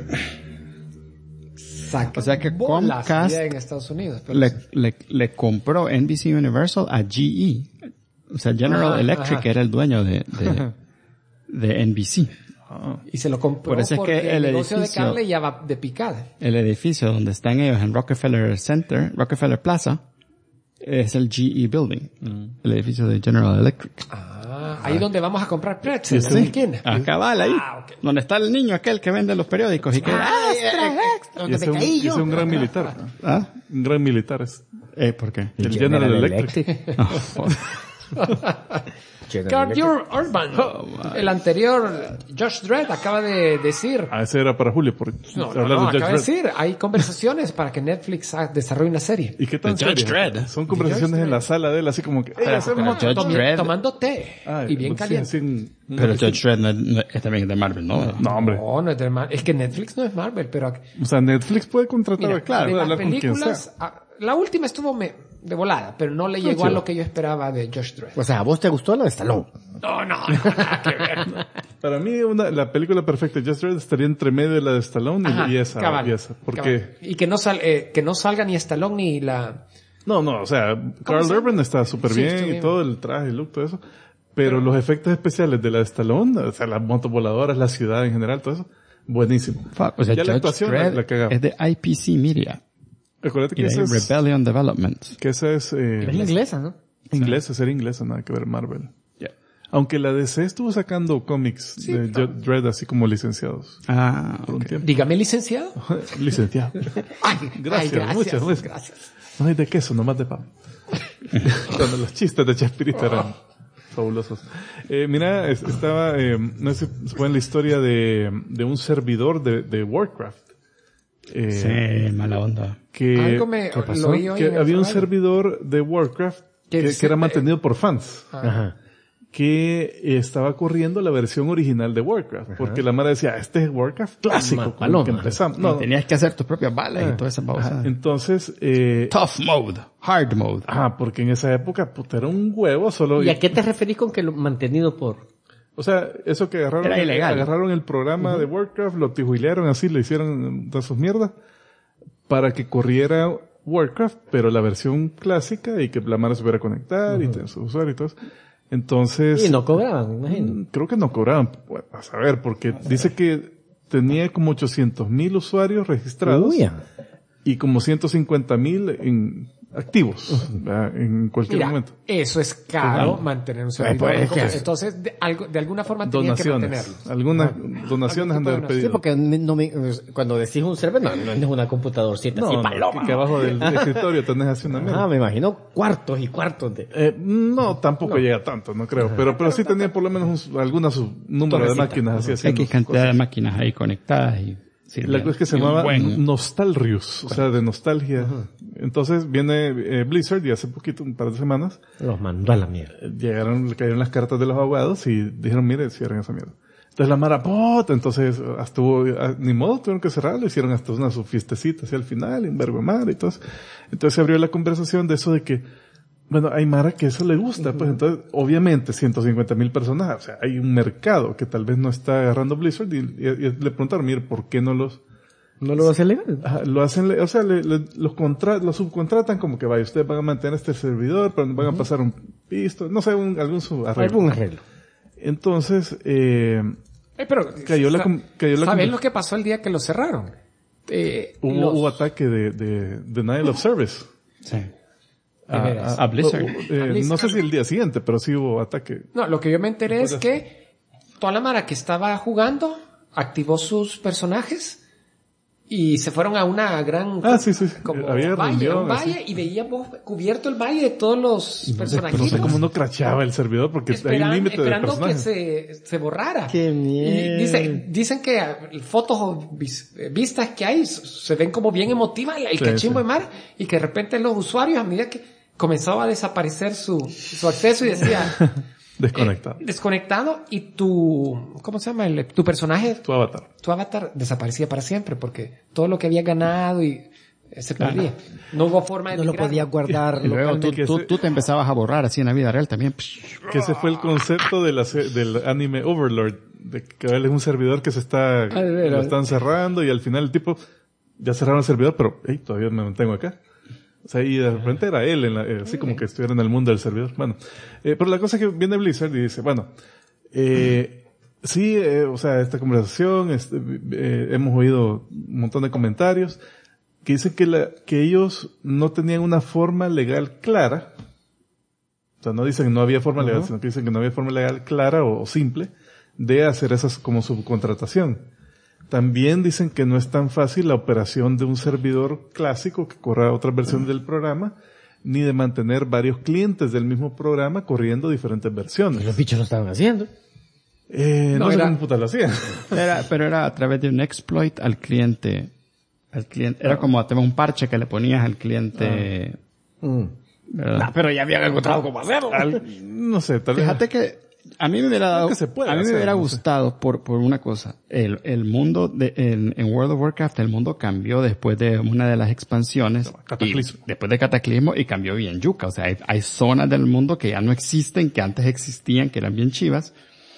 S1: O sea que
S2: bolas
S1: Comcast
S2: allá en Estados Unidos. Pero
S1: le compró NBC Universal a GE. O sea, General Electric era el dueño de NBC.
S2: y se lo compró
S1: Por eso es
S2: porque
S1: que
S2: el
S1: el
S2: negocio de
S1: edificio-
S2: cable ya va de picada.
S1: El edificio donde están ellos en Rockefeller Center, Rockefeller Plaza, es el GE Building. El edificio de General Electric.
S2: Ahí donde vamos a comprar pretzels, en la esquina.
S1: Cabal, ahí.
S2: Ok.
S1: Donde está el niño aquel que vende los periódicos y que...
S3: Y ese es un gran militar.
S1: ¿Ah?
S3: Un gran militar es.
S1: ¿Por qué?
S3: El General Electric.
S2: Cardior Urban. El anterior, Josh Dredd, acaba de decir...
S3: Ese era para Julio, por hablar de Judge
S2: acaba de
S3: Dredd.
S2: decir, hay conversaciones para que Netflix desarrolle una serie.
S3: ¿Y qué tan
S1: The Judge
S3: serias?
S1: Dredd.
S3: Son conversaciones en la sala de él, así como que... hacemos
S1: Judge Dredd.
S2: Tomando té y bien caliente.
S1: Pero Judge Dredd es también de Marvel, ¿no?
S3: No, hombre.
S2: No es de Marvel. Es que Netflix no es Marvel, pero...
S3: O sea, Netflix puede contratar,
S2: Mira,
S3: claro,
S2: de
S3: puede
S2: las
S3: hablar con quien sea.
S2: películas, la última estuvo de volada, pero no le llegó a lo que yo esperaba de Josh Dredd.
S4: O sea, ¿a vos te gustó la de Stallone?
S2: No, nada que ver.
S3: Para mí, la película perfecta de Judge Dredd estaría entre medio de la de Stallone
S2: Ajá,
S3: y esa.
S2: cabal,
S3: Y esa. Porque...
S2: cabal. Y que no salga ni Stallone ni la...
S3: No, o sea, Carl
S2: se llama?
S3: Urban está súper
S2: Sí,
S3: bien
S2: está
S3: y
S2: bien.
S3: todo el traje, el look, todo eso. Pero los efectos especiales de la de Stallone, o sea, las motovoladoras, la ciudad en general, todo eso, buenísimo.
S1: O sea,
S3: Ya la
S1: Judge
S3: actuación
S1: Dredd
S3: la cagaba.
S1: es de IPC Media.
S3: Recuérdate
S1: Y
S3: que
S1: de
S3: esa es,
S1: Rebellion Development.
S4: Es inglesa, ¿no?
S3: inglesa, ser inglesa, nada que ver Marvel. Aunque la DC estuvo sacando cómics de Judge Dredd así como licenciados. Por un tiempo.
S2: Dígame, licenciado.
S3: Licenciado. Gracias, muchas.
S2: Gracias.
S3: No hay de queso, nomás de pan. Cuando los chistes de Chespirito eran fabulosos. Mira, estaba, no sé si fue en la historia de un servidor de Warcraft.
S1: Sí, mala onda.
S3: Que,
S2: Algo lo oí hoy
S3: que
S2: en el
S3: había un
S2: radio.
S3: servidor de Warcraft que era mantenido por fans.
S4: Ajá.
S3: Que estaba corriendo la versión original de Warcraft. Porque la madre decía, este es Warcraft clásico, con el que empezamos. No,
S1: Tenías que hacer tus propias balas y toda esa pausa.
S3: entonces,
S1: Tough mode, hard mode.
S3: porque en esa época, puta, era un huevo solo.
S4: ¿Y a qué te referís con que lo mantenido por...?
S3: O sea, eso que
S1: Era ilegal.
S3: agarraron el programa de Warcraft, lo tijuilearon así, le hicieron de sus mierdas, para que corriera Warcraft, pero la versión clásica y que la mano se pudiera conectar y tener su usuario y todo eso. Entonces...
S4: Y no cobraban, me imagino.
S3: Creo que no cobraban, pues, a saber, porque dice que tenía como 800,000 usuarios registrados
S4: Uy, ya.
S3: y como 150,000 en activos, ¿verdad? En cualquier
S2: Mira,
S3: momento.
S2: eso es caro mantener un servidor.
S1: pues, es que-
S2: Entonces, de alguna forma tenían que
S3: Donaciones.
S2: mantenerlo.
S3: Algunas donaciones han de haber
S2: Algún tipo de
S3: pedido.
S4: Sí, porque cuando decís un server, no es una computadorcita así, paloma.
S3: que abajo del escritorio tenés así una mesa.
S4: Me imagino cuartos y cuartos de...
S3: No, tampoco llega tanto, no creo. Pero sí tenía por lo menos número de máquinas así haciendo
S1: X cantidad de máquinas ahí conectadas y...
S3: La cosa es que se llamaba Nostalrius, o sea, de nostalgia. Entonces viene Blizzard y hace poquito, un par de semanas,
S4: los mandó a la mierda.
S3: Le cayeron las cartas de los abogados y dijeron, mire, cierren esa mierda. Entonces la Mara, entonces ni modo, tuvieron que cerrarlo, hicieron hasta una su fiestecita hacia el final, en verbo Mara y todo eso. Entonces se abrió la conversación de eso de que, bueno, hay Mara que eso le gusta, pues entonces, obviamente, 150,000 personas, o sea, hay un mercado que tal vez no está agarrando Blizzard y le preguntaron, mire, ¿por qué no lo
S4: hacen legal?
S3: Lo hacen, o sea, los subcontratan como que vaya, ustedes van a mantener este servidor, pero van a pasar un pisto, no sé, algún arreglo. Entonces,
S2: pero ¿sabes lo que pasó el día que lo cerraron?
S3: Hubo ataque de denial of service.
S2: Sí.
S1: A Blizzard.
S3: No sé si el día siguiente, pero sí hubo ataque.
S2: No, lo que yo me enteré es que toda la mara que estaba jugando activó sus personajes y se fueron a una gran como
S3: había
S2: valle y veíamos cubierto el valle de todos los personajes.
S3: No sé cómo no crachaba el servidor porque hay un límite de personajes.
S2: Esperando que se borrara.
S4: ¡Qué mierda!
S2: Y dicen que fotos o vistas que hay se ven como bien emotivas, el cachimbo de mar, y que de repente los usuarios, a medida que comenzaba a desaparecer su acceso y decía desconectado y ¿cómo se llama? Tu personaje, tu avatar desaparecía para siempre porque todo lo que había ganado y se perdía. No hubo forma de
S4: no lo podía guardar.
S1: Y luego tú te empezabas a borrar así en la vida real también.
S3: Que ese fue el concepto del anime Overlord, de que es un servidor que lo están cerrando y al final el tipo ya cerraron el servidor, pero todavía me mantengo acá. O sea, y de repente era él, así como que estuviera en el mundo del servidor. Bueno, pero la cosa es que viene Blizzard y dice, bueno, o sea, esta conversación, hemos oído un montón de comentarios que dicen que ellos no tenían una forma legal clara. O sea, no dicen que no había forma legal, sino que dicen que no había forma legal clara o simple de hacer esas como subcontratación. También dicen que no es tan fácil la operación de un servidor clásico que corra otra versión del programa, ni de mantener varios clientes del mismo programa corriendo diferentes versiones.
S4: Y los bichos lo estaban haciendo.
S3: No sé cómo puta lo hacían.
S1: Pero era a través de un exploit al cliente. Era como un parche que le ponías al cliente.
S2: Pero ya habían encontrado cómo hacerlo.
S3: No sé, tal vez.
S1: Fíjate que a mí me hubiera gustado por una cosa. El mundo en World of Warcraft, el mundo cambió después de una de las expansiones. Después de Cataclismo y cambió bien yuca. O sea, hay zonas del mundo que ya no existen, que antes existían, que eran bien chivas.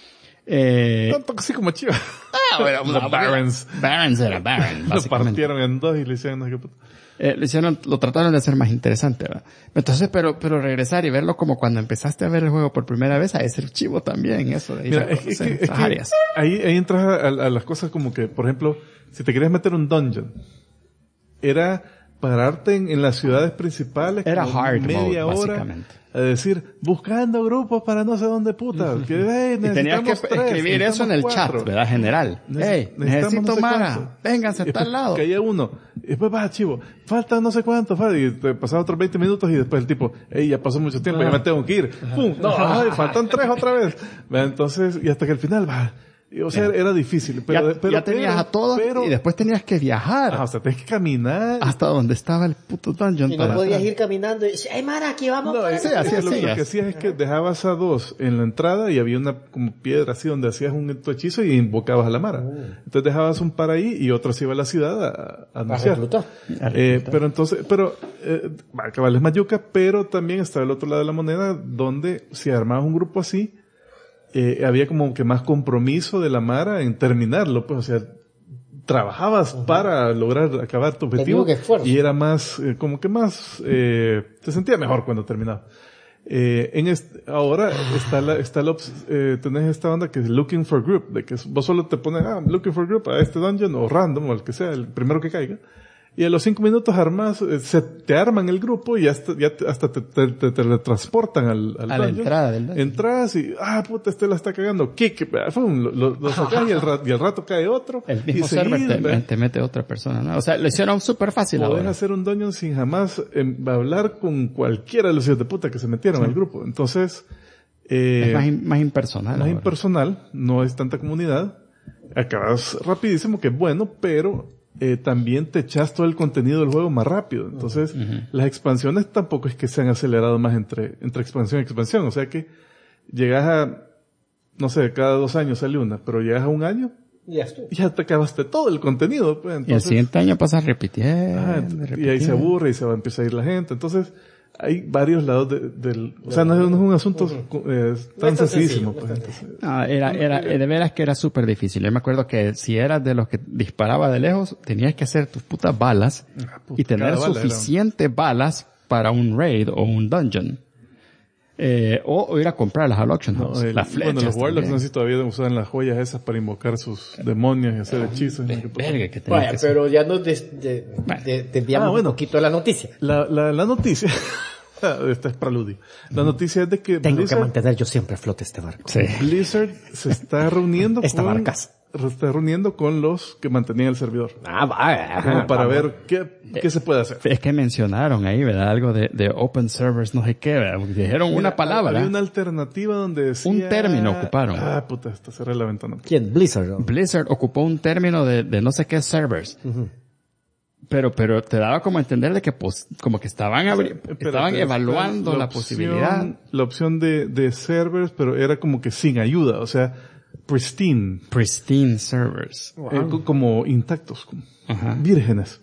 S3: Tanto así como chivas.
S1: Los Barons. Barons era Baron,
S3: básicamente. Lo partieron en dos y le hicieron no sé qué puta.
S1: Lo trataron de hacer más interesante, ¿verdad? Entonces, pero regresar y verlo como cuando empezaste a ver el juego por primera vez, a ese chivo también, eso de
S3: Mira, es que ahí entras a las cosas como que, por ejemplo, si te querías meter un dungeon, era pararte en las ciudades principales,
S1: era hard
S3: media
S1: mode,
S3: hora, a decir, buscando grupos para no sé dónde puta.
S1: Que, y tenías que escribir eso en el chat, ¿verdad? General. Necesito Mara, vénganse a tal lado.
S3: Caía uno, y después va chivo, falta no sé cuánto, y te pasaba otros 20 minutos y después el tipo, ya pasó mucho tiempo, ya me tengo que ir. ¡Pum! Faltan 3 otra vez. Entonces, y hasta que al final o sea, era difícil, pero
S1: ya tenías a todos y después tenías que viajar.
S3: O sea, tenías que caminar.
S1: Hasta donde estaba el puto dungeon.
S4: Y no podías ir caminando y decir, Mara, aquí vamos.
S3: No, así lo que hacías es que dejabas a 2 en la entrada y había una como piedra así donde hacías tu hechizo y invocabas a la Mara. Entonces dejabas un par ahí y otro se iba a la ciudad a anunciar. Pero entonces, cabal es mayuca, pero también estaba el otro lado de la moneda donde si armabas un grupo así, había como que más compromiso de la Mara en terminarlo, pues, o sea, trabajabas para lograr acabar tu objetivo y era más, como que más, te sentía mejor cuando terminaba. Ahora tenés esta onda que es looking for group, de que vos solo te pones, looking for group a este dungeon o random o el que sea, el primero que caiga. Y a los 5 minutos te arman el grupo y hasta te teletransportan a
S1: la entrada del dungeon.
S3: Entras y, puta, la está cagando. Kick, lo sacas y al rato cae otro.
S1: El mismo server te mete otra persona, ¿no? O sea, lo hicieron súper fácil.
S3: Podés hacer un dungeon sin jamás hablar con cualquiera de los hijos de puta que se metieron al grupo. Entonces,
S1: es más impersonal.
S3: Más impersonal, no es tanta comunidad. acabas rapidísimo, que es bueno, pero también te echas todo el contenido del juego más rápido. Entonces, las expansiones tampoco es que se han acelerado más entre expansión y expansión. O sea que llegas a, no sé, cada 2 años sale una, pero llegas a 1 año, ya te acabaste todo el contenido. Pues. Entonces,
S1: y el siguiente año pasas repitiendo.
S3: Y ahí se aburre y se va a empezar a ir la gente. Entonces, hay varios lados del... O sea, no es un asunto tan sencillísimo. Pues,
S1: de veras que era súper difícil. Yo me acuerdo que si eras de los que disparaba de lejos, tenías que hacer tus putas balas y tener suficientes balas para un raid o un dungeon. O ir a comprarlas al auction house. Las flechas.
S3: Bueno, los warlocks no sé si todavía usan las joyas esas para invocar sus demonios y hacer hechizos.
S4: Vaya, pero ya nos desviamos un poquito de la noticia.
S3: La noticia... Esta es preludio. La noticia es de que
S4: tengo que mantener yo siempre a flote este barco.
S3: Sí. Blizzard se está reuniendo
S4: Se
S3: está reuniendo con los que mantenían el servidor.
S4: Vaya.
S3: Para ver qué se puede hacer.
S1: Es que mencionaron ahí, ¿verdad? Algo de open servers, no sé qué, ¿verdad? Dijeron una palabra.
S3: Había una alternativa donde decía...
S1: Un término ocuparon.
S3: Puta, cerré la ventana.
S4: ¿Quién? Blizzard. ¿No?
S1: Blizzard ocupó un término de no sé qué servers. Pero te daba como a entender de que pues, como que estaban evaluando la posibilidad.
S3: La opción de servers, pero era como que sin ayuda, o sea, pristine servers. Wow. Como intactos, como vírgenes.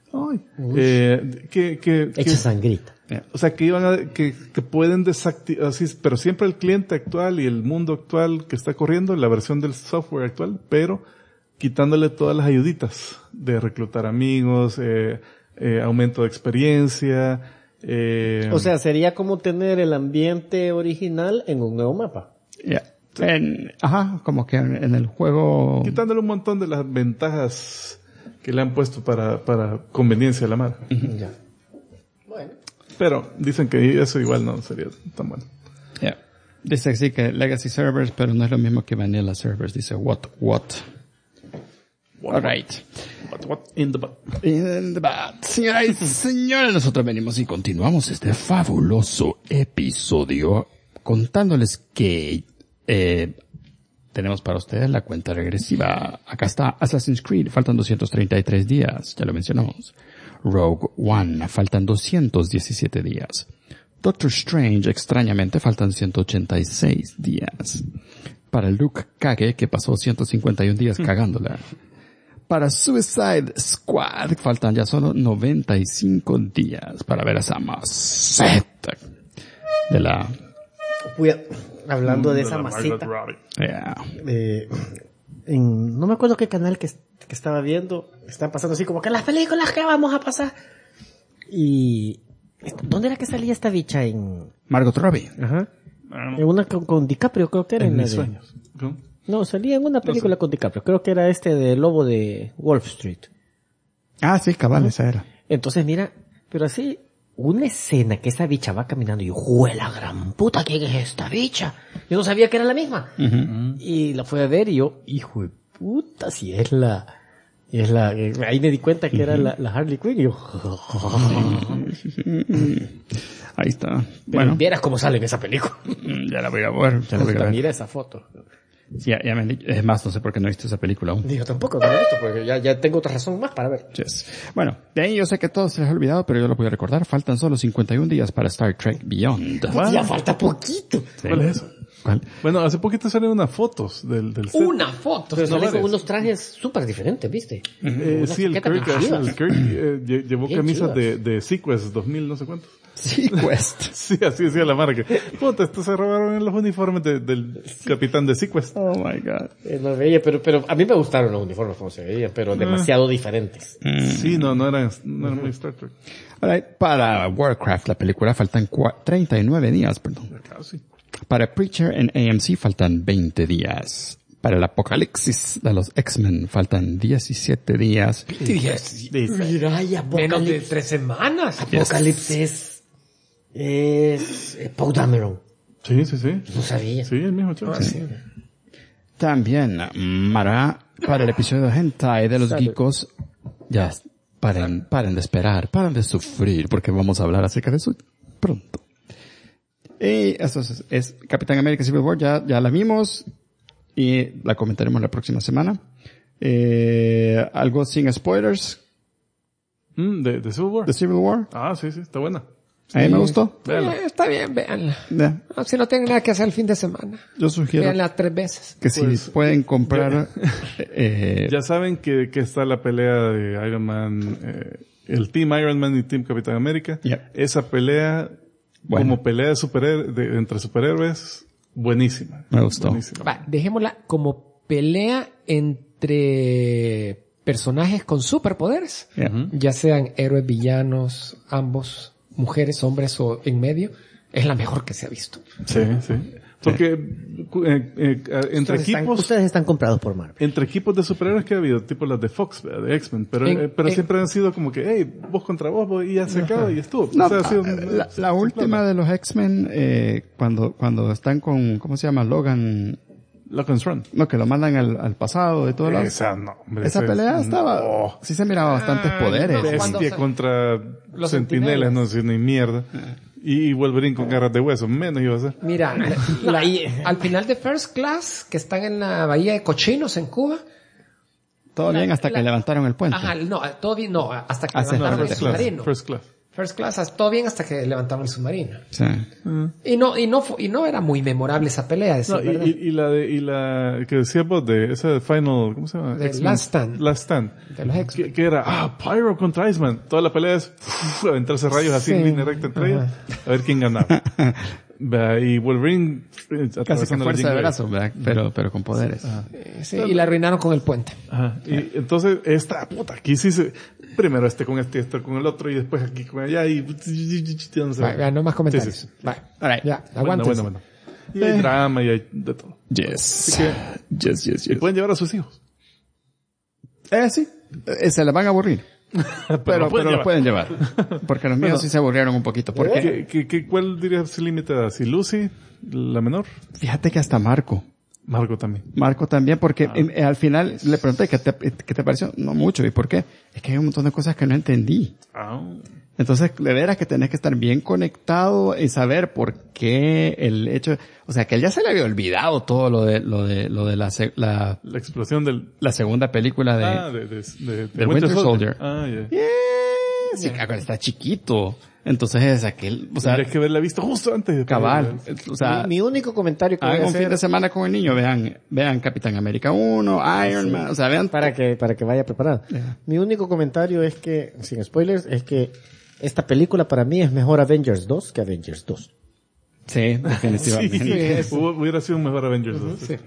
S4: Hecha sangrita.
S3: O sea, que pueden desactivar, pero siempre el cliente actual y el mundo actual que está corriendo, la versión del software actual, pero quitándole todas las ayuditas de reclutar amigos, aumento de experiencia.
S4: O sea, sería como tener el ambiente original en un nuevo mapa.
S1: Como que en el juego...
S3: Quitándole un montón de las ventajas que le han puesto para conveniencia de la mar.
S4: Ya. Bueno.
S3: Pero dicen que eso igual no sería tan bueno.
S1: Dice sí que legacy servers, pero no es lo mismo que vanilla servers. Dice what. All right.
S3: What in the butt.
S1: In the butt. Señoras y señores, nosotros venimos y continuamos este fabuloso episodio contándoles que tenemos para ustedes la cuenta regresiva. Acá está Assassin's Creed, faltan 233 días, ya lo mencionamos. Rogue One, faltan 217 días. Doctor Strange, extrañamente, faltan 186 días. Para Luke Cage, que pasó 151 días cagándola. Para Suicide Squad, faltan ya solo 95 días para ver a esa maceta de la...
S4: Hablando de esa masita. No me acuerdo qué canal que estaba viendo. Están pasando así como que las películas que vamos a pasar. Y... ¿Dónde era que salía esta bicha? En...
S1: Margot Robbie.
S4: Ajá. En una con DiCaprio, creo que era.
S3: En mis sueños.
S4: No, salía en una película con DiCaprio. Creo que era de Lobo de Wall Street.
S1: Ah, sí, cabal, esa era.
S4: Entonces, mira, pero así, una escena que esa bicha va caminando y yo, ¡jue la gran puta! ¿Quién es esta bicha? Yo no sabía que era la misma. Y la fui a ver y yo, hijo de puta, si es la... ahí me di cuenta que era la Harley Quinn y yo...
S1: Ahí está.
S4: Pero
S1: bueno,
S4: vieras cómo sale en esa película.
S1: Ya la voy a ver.
S4: Mira esa foto.
S1: Sí, ya me han dicho. Es más, no sé por qué no he visto esa película aún.
S4: Yo tampoco, no lo he visto, porque ya tengo otra razón más para ver.
S1: Yes. Bueno, de ahí yo sé que todo se les ha olvidado, pero yo lo voy a recordar. Faltan solo 51 días para Star Trek Beyond.
S4: Ya falta poquito.
S1: Sí.
S3: ¿Cuál es eso?
S1: ¿Cuál?
S3: Bueno, hace poquito salieron unas fotos del set.
S4: Una foto. Pero salen con unos trajes súper diferentes, ¿viste?
S3: Sí, el Kirk llevó camisas de Sequest 2000, no sé cuántos.
S1: Sequest.
S3: Sí, así decía la marca. Puta, estos se robaron en los uniformes del capitán de Sequest.
S1: Oh my god.
S4: No veía, pero a mí me gustaron los uniformes como se veían, pero demasiado diferentes.
S3: Sí, no eran muy Star Trek.
S1: Alright, para Warcraft, la película, faltan 39 días, perdón.
S3: Casi.
S1: Para Preacher en AMC faltan 20 días. Para el Apocalipsis de los X-Men faltan 17 días.
S4: Mira, y menos de 3 semanas. Apocalipsis es Poe Dameron.
S3: Sí.
S4: No sabía.
S3: Sí, el mismo chaval.
S4: Sí.
S1: También, para el episodio de Hentai de los Geekos, ya, paren de esperar, paren de sufrir, porque vamos a hablar acerca de eso pronto. Y eso es Capitán América Civil War, ya la vimos. y la comentaremos la próxima semana. Algo sin spoilers.
S3: De Civil War.
S1: De Civil War.
S3: Ah, sí, está buena.
S1: A mí me gustó.
S2: Está bien, véanla.
S1: Yeah.
S2: No, si no tienen nada que hacer el fin de semana.
S1: Yo sugiero
S2: Véanla 3 veces.
S1: que si pueden comprar...
S3: ya saben que está la pelea de Iron Man, el Team Iron Man y Team Capitán América.
S1: Yeah.
S3: Esa pelea, como pelea de entre superhéroes, buenísima.
S1: Me gustó.
S3: Buenísima.
S2: Va, dejémosla como pelea entre personajes con superpoderes.
S1: Yeah.
S2: Ya sean héroes, villanos, ambos, mujeres, hombres o en medio. Es la mejor que se ha visto.
S3: Sí. Porque entre equipos...
S4: Ustedes están comprados por Marvel.
S3: Entre equipos de superhéroes que ha habido, tipo las de Fox, de X-Men, pero siempre han sido como que, hey, vos contra vos, y ya se acaba y estuvo.
S1: No,
S3: o sea, ha sido
S1: la última de los X-Men, cuando están con, ¿cómo se llama? Logan
S3: Run.
S1: No, que lo mandan al pasado de todo lado.
S3: Esa no, hombre.
S1: Esa pelea estaba...
S3: No.
S1: Sí se miraba bastantes poderes.
S3: Bestia contra
S2: los
S3: centinelas, no sé, ni mierda. Y Wolverine con garras de hueso, menos iba a ser.
S2: Mira, al final de First Class, que están en la bahía de Cochinos en Cuba.
S1: Todo bien hasta que levantaron el puente.
S2: Ajá, no, todo bien, no, hasta que
S1: sí,
S2: levantaron el
S3: First
S2: submarino.
S3: Class.
S2: First Class, todo bien hasta que levantaron el submarino.
S1: Sí.
S2: Y no era muy memorable esa pelea,
S3: No,
S2: ¿verdad?
S3: y la que decía vos de esa de Final, ¿cómo se llama?
S2: De
S3: X-Men.
S2: Last Stand.
S3: Last Stand.
S2: De los X-Men.
S3: Que era, Pyro contra Iceman. Toda la pelea es, aventarse rayos así en línea recta entre ellos. A ver quién ganaba. Y Wolverine,
S1: Casi que
S3: atravesando la
S1: fuerza de
S3: Jean Grey.
S1: brazo, ¿verdad? Pero con poderes.
S2: Sí, y la arruinaron con el puente.
S3: Ajá. Y entonces, aquí sí primero con este con el otro, y después aquí con allá, y
S2: No más comentarios.
S3: Sí.
S2: Bye.
S1: All right.
S2: Ya, aguántense.
S3: Bueno. Y hay drama y hay de todo.
S1: Yes.
S3: Así que,
S1: Yes.
S3: y pueden llevar a sus hijos.
S1: Sí. Se les van a aburrir. pero los pueden llevar. Porque los míos sí se aburrieron un poquito. Porque
S3: ¿Cuál dirías el límite de edad? ¿Si Lucy, la menor?
S1: fíjate que hasta Marco también, porque al final le pregunté ¿qué te pareció? No mucho. ¿Y por qué? Es que hay un montón de cosas que no entendí. Entonces, de veras que tenés que estar bien conectado y saber por qué el hecho, o sea, que él ya se le había olvidado todo lo de
S3: La explosión
S1: la segunda película de Winter Soldier. Sí, claro, está chiquito. Entonces es aquel, o sea,
S3: tendrías que haberla visto justo antes de
S1: cabal. O sea,
S4: Mi único comentario que voy a
S1: hagan un
S4: hacer
S1: fin de semana con el niño, vean Capitán América 1, Iron Man, o sea, vean
S4: para que vaya preparado. Mi único comentario es que, sin spoilers, es que esta película para mí es mejor Avengers 2 que Avengers 2.
S1: Sí, definitivamente.
S3: Sí, hubiera sido un mejor Avengers 2.
S2: Sí.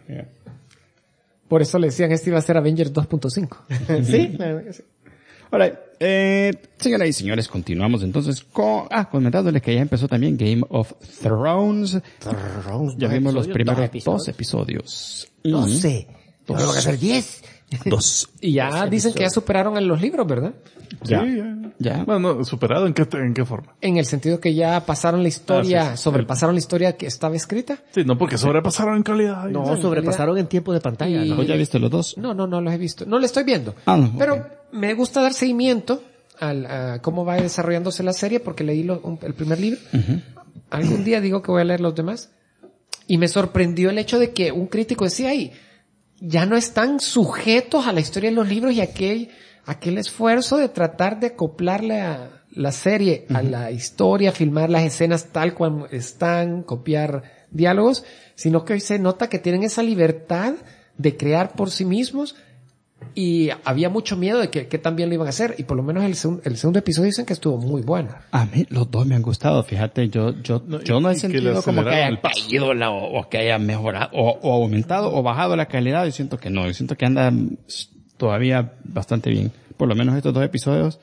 S2: Por eso le decían iba a ser Avengers 2.5.
S4: Sí, la verdad que sí.
S1: Alright, señoras y señores, continuamos entonces comentándoles que ya empezó también Game of Thrones. Ya vimos los primeros 2 episodios.
S4: 12. Ahora van a ser 10.
S1: 2.
S2: Y ya dicen que ya superaron en los libros, ¿verdad?
S1: Ya.
S3: Bueno, ¿superado en qué forma?
S2: En el sentido que ya pasaron la historia, sobrepasaron la historia que estaba escrita.
S3: Sí, no, porque sobrepasaron en calidad.
S4: No, sobrepasaron en tiempo de pantalla.
S2: Y-
S4: ¿no?
S1: ¿Vos ya viste los 2?
S2: No los he visto. No le estoy viendo.
S1: No,
S2: Pero
S1: ok.
S2: me gusta dar seguimiento a cómo va desarrollándose la serie porque leí el primer libro. Algún día digo que voy a leer los demás. Y me sorprendió el hecho de que un crítico decía ahí, ya no están sujetos a la historia de los libros y aquel esfuerzo de tratar de acoplarle a la serie, a la historia, filmar las escenas tal cual están, copiar diálogos, sino que hoy se nota que tienen esa libertad de crear por sí mismos y había mucho miedo de que también lo iban a hacer y por lo menos el segundo episodio dicen que estuvo muy bueno.
S1: A mí los 2 me han gustado, fíjate, yo no he
S3: y que
S1: sentido
S3: le
S1: como que
S3: aceleraron
S1: haya
S3: el paso.
S1: caído o que haya mejorado o aumentado o bajado la calidad. Yo siento que no, yo siento que anda todavía bastante bien. Por lo menos estos 2 episodios.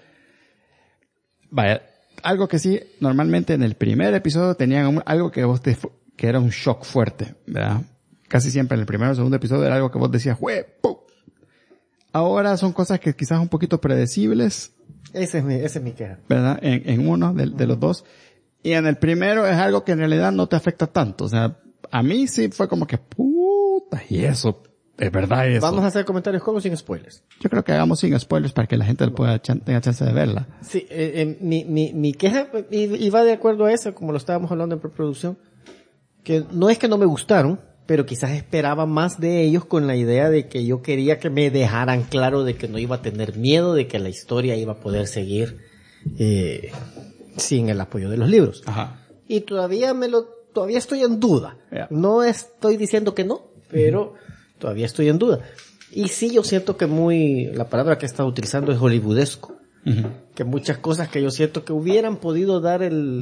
S1: Vaya, algo que sí, normalmente en el primer episodio tenían algo que que era un shock fuerte, ¿verdad? Casi siempre en el primero o segundo episodio era algo que vos decías, ¡pum! Ahora son cosas que quizás un poquito predecibles,
S4: Esa es mi queja.
S1: ¿verdad? En uno de los 2. Y en el primero es algo que en realidad no te afecta tanto. O sea, a mí sí fue como que, puta, y eso, es verdad eso.
S4: Vamos a hacer comentarios con o sin spoilers.
S1: Yo creo que hagamos sin spoilers para que la gente tenga chance de verla.
S4: Sí, mi queja y va de acuerdo a eso, como lo estábamos hablando en preproducción, que no es que no me gustaron, pero quizás esperaba más de ellos con la idea de que yo quería que me dejaran claro de que no iba a tener miedo, de que la historia iba a poder seguir sin el apoyo de los libros.
S1: Ajá.
S4: Y todavía estoy en duda.
S1: Yeah.
S4: No estoy diciendo que no, pero todavía estoy en duda. Y sí, yo siento que la palabra que he estado utilizando es hollywoodesco. Que muchas cosas que yo siento que hubieran podido dar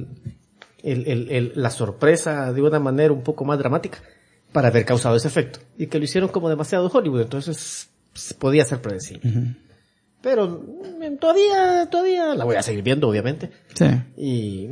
S4: la sorpresa de una manera un poco más dramática para haber causado ese efecto. Y que lo hicieron como demasiado Hollywood, entonces podía ser predecible. Pero todavía la voy a seguir viendo, obviamente.
S1: Sí.
S4: Y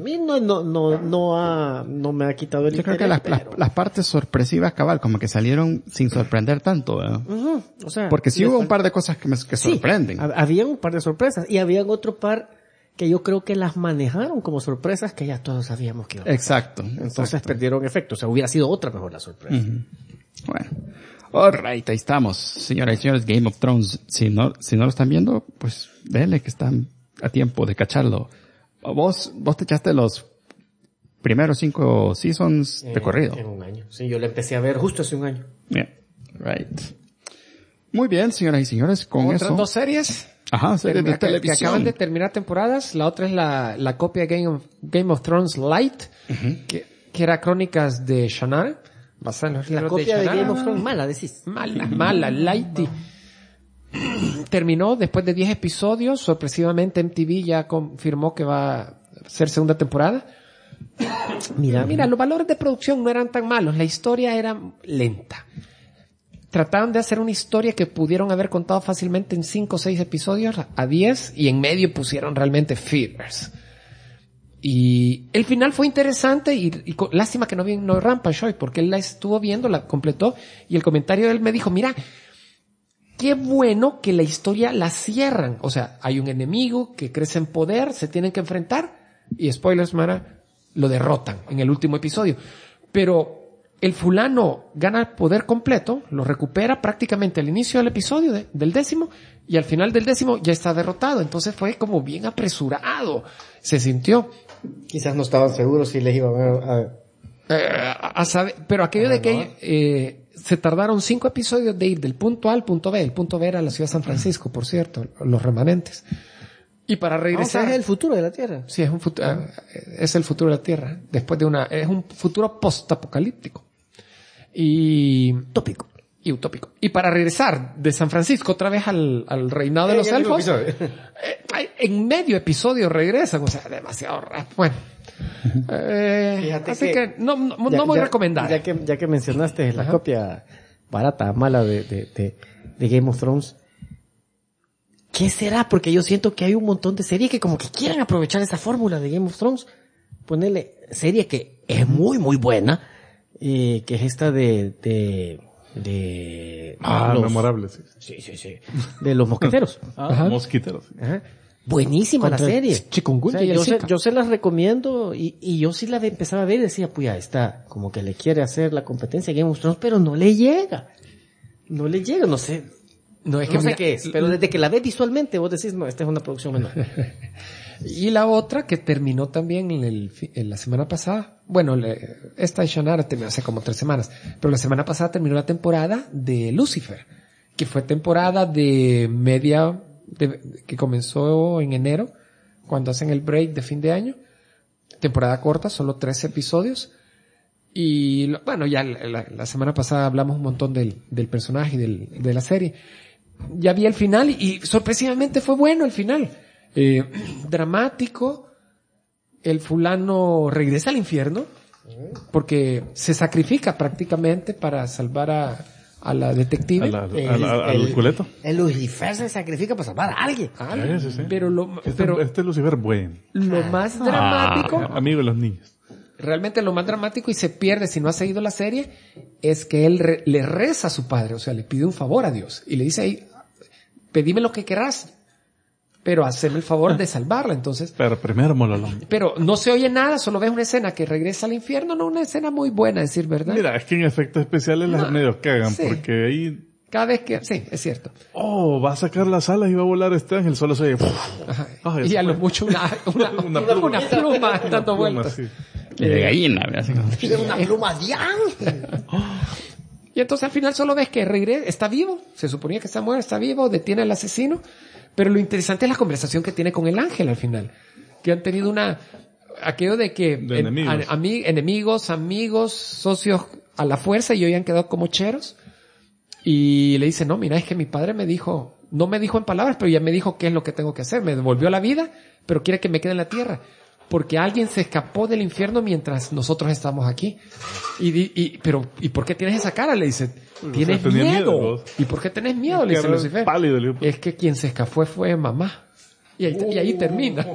S4: no me ha quitado el
S1: interés. Yo creo que las partes sorpresivas, cabal, como que salieron sin sorprender tanto, ¿verdad?
S4: O sea,
S1: porque sí hubo un par de cosas que sorprenden.
S4: Había un par de sorpresas y había otro par que yo creo que las manejaron como sorpresas que ya todos sabíamos que iban a pasar.
S1: Exacto.
S4: Entonces perdieron efecto. O sea, hubiera sido otra mejor la sorpresa.
S1: Bueno. Alright, ahí estamos. Señoras y señores, Game of Thrones. Si no lo están viendo, pues denle que están a tiempo de cacharlo. Vos te echaste los primeros 5 seasons de corrido.
S4: En un año. Sí, yo lo empecé a ver justo hace un año.
S1: Yeah. Right. Muy bien, señoras y señores, con
S2: otras
S1: eso.
S2: 2 series.
S1: Ajá, series de televisión.
S2: Que acaban de terminar temporadas. La otra es la copia de Game of Thrones Light, que era Crónicas de Shannara.
S4: La copia de Game of Thrones mala, decís.
S2: Mala, lighty. Terminó después de 10 episodios. Sorpresivamente MTV ya confirmó que va a ser segunda temporada. Mira, los valores de producción no eran tan malos. La historia era lenta. Trataron de hacer una historia que pudieron haber contado fácilmente en 5 o 6 episodios a 10 y en medio pusieron realmente fillers. Y el final fue interesante y lástima que no vino Rampage hoy porque él la estuvo viendo, la completó y el comentario de él me dijo, mira, qué bueno que la historia la cierran. O sea, hay un enemigo que crece en poder, se tienen que enfrentar y spoilers, Mara, lo derrotan en el último episodio. Pero el fulano gana el poder completo, lo recupera prácticamente al inicio del episodio del 10º y al final del 10º ya está derrotado. Entonces fue como bien apresurado. Se sintió.
S4: Quizás no estaban seguros si les iba
S2: a saber, pero aquello de que se tardaron 5 episodios de ir del punto A al punto B. El punto B era la ciudad de San Francisco, por cierto, los remanentes. Y para regresar.
S4: Es el futuro de la Tierra.
S2: Sí, es el futuro de la Tierra. Es un futuro post-apocalíptico. Y utópico. Y para regresar de San Francisco otra vez al reinado de los elfos, en medio episodio regresan, o sea, demasiado rápido. Bueno. Así que no muy recomendable.
S4: Ya que mencionaste la copia barata, mala de Game of Thrones, ¿qué será? Porque yo siento que hay un montón de series que como que quieren aprovechar esa fórmula de Game of Thrones. Ponerle serie que es muy, muy buena, que es esta
S3: memorable, sí.
S4: Sí. De los mosqueteros.
S3: Mosquiteros.
S4: Ajá. Buenísima la serie.
S2: Chikungunya,
S4: o sea, yo se las recomiendo y yo sí la empezaba a ver y decía, pues ya está, como que le quiere hacer la competencia a Game of Thrones, pero no le llega, no sé. No sé qué es, pero desde que la ves visualmente vos decís, no, esta es una producción menor.
S2: Y la otra que terminó también en la semana pasada, bueno, esta de Shannara terminó hace como 3 semanas, pero la semana pasada terminó la temporada de Lucifer, que fue temporada de media, que comenzó en enero, cuando hacen el break de fin de año. Temporada corta, solo 13 episodios. Y bueno, ya la semana pasada hablamos un montón del personaje y de la serie. Ya vi el final y sorpresivamente fue bueno el final. Dramático. El fulano regresa al infierno porque se sacrifica prácticamente para salvar a la detective.
S3: ¿Al culeto?
S4: El Lucifer se sacrifica para salvar a alguien.
S3: Sí.
S2: Pero
S3: este Lucifer bueno.
S2: Lo más dramático.
S3: Amigo de los niños.
S2: Realmente lo más dramático, y se pierde si no ha seguido la serie, es que él le reza a su padre, o sea, le pide un favor a Dios y le dice ahí, pedime lo que querás, pero haceme el favor de salvarla. Entonces,
S3: pero primero mololón.
S2: Pero no se oye nada, solo ves una escena que regresa al infierno, no una escena muy buena, decir verdad.
S3: Mira, es que en efectos especiales las medios cagan, sí, porque ahí
S2: cada vez que, sí, es cierto.
S3: Va a sacar las alas y va a volar este ángel, solo se oye.
S2: Y a lo mucho una pluma dando vueltas.
S1: Sí. De gallina,
S4: una pluma de ángel.
S2: Y entonces al final solo ves que regresa, está vivo, se suponía que está muerto, está vivo, detiene al asesino, pero lo interesante es la conversación que tiene con el ángel al final, que han tenido aquello de que enemigos, amigos, socios a la fuerza, y hoy han quedado como cheros, y le dice, no, mira, es que mi padre me dijo, no me dijo en palabras, pero ya me dijo qué es lo que tengo que hacer, me devolvió la vida, pero quiere que me quede en la tierra. Porque alguien se escapó del infierno mientras nosotros estamos aquí. Pero ¿por qué tienes esa cara? Le dice, ¿tienes miedo? ¿Y por qué tenés miedo? Le dice Lucifer.
S3: Pálido,
S2: es que quien se escapó fue mamá. Y ahí termina.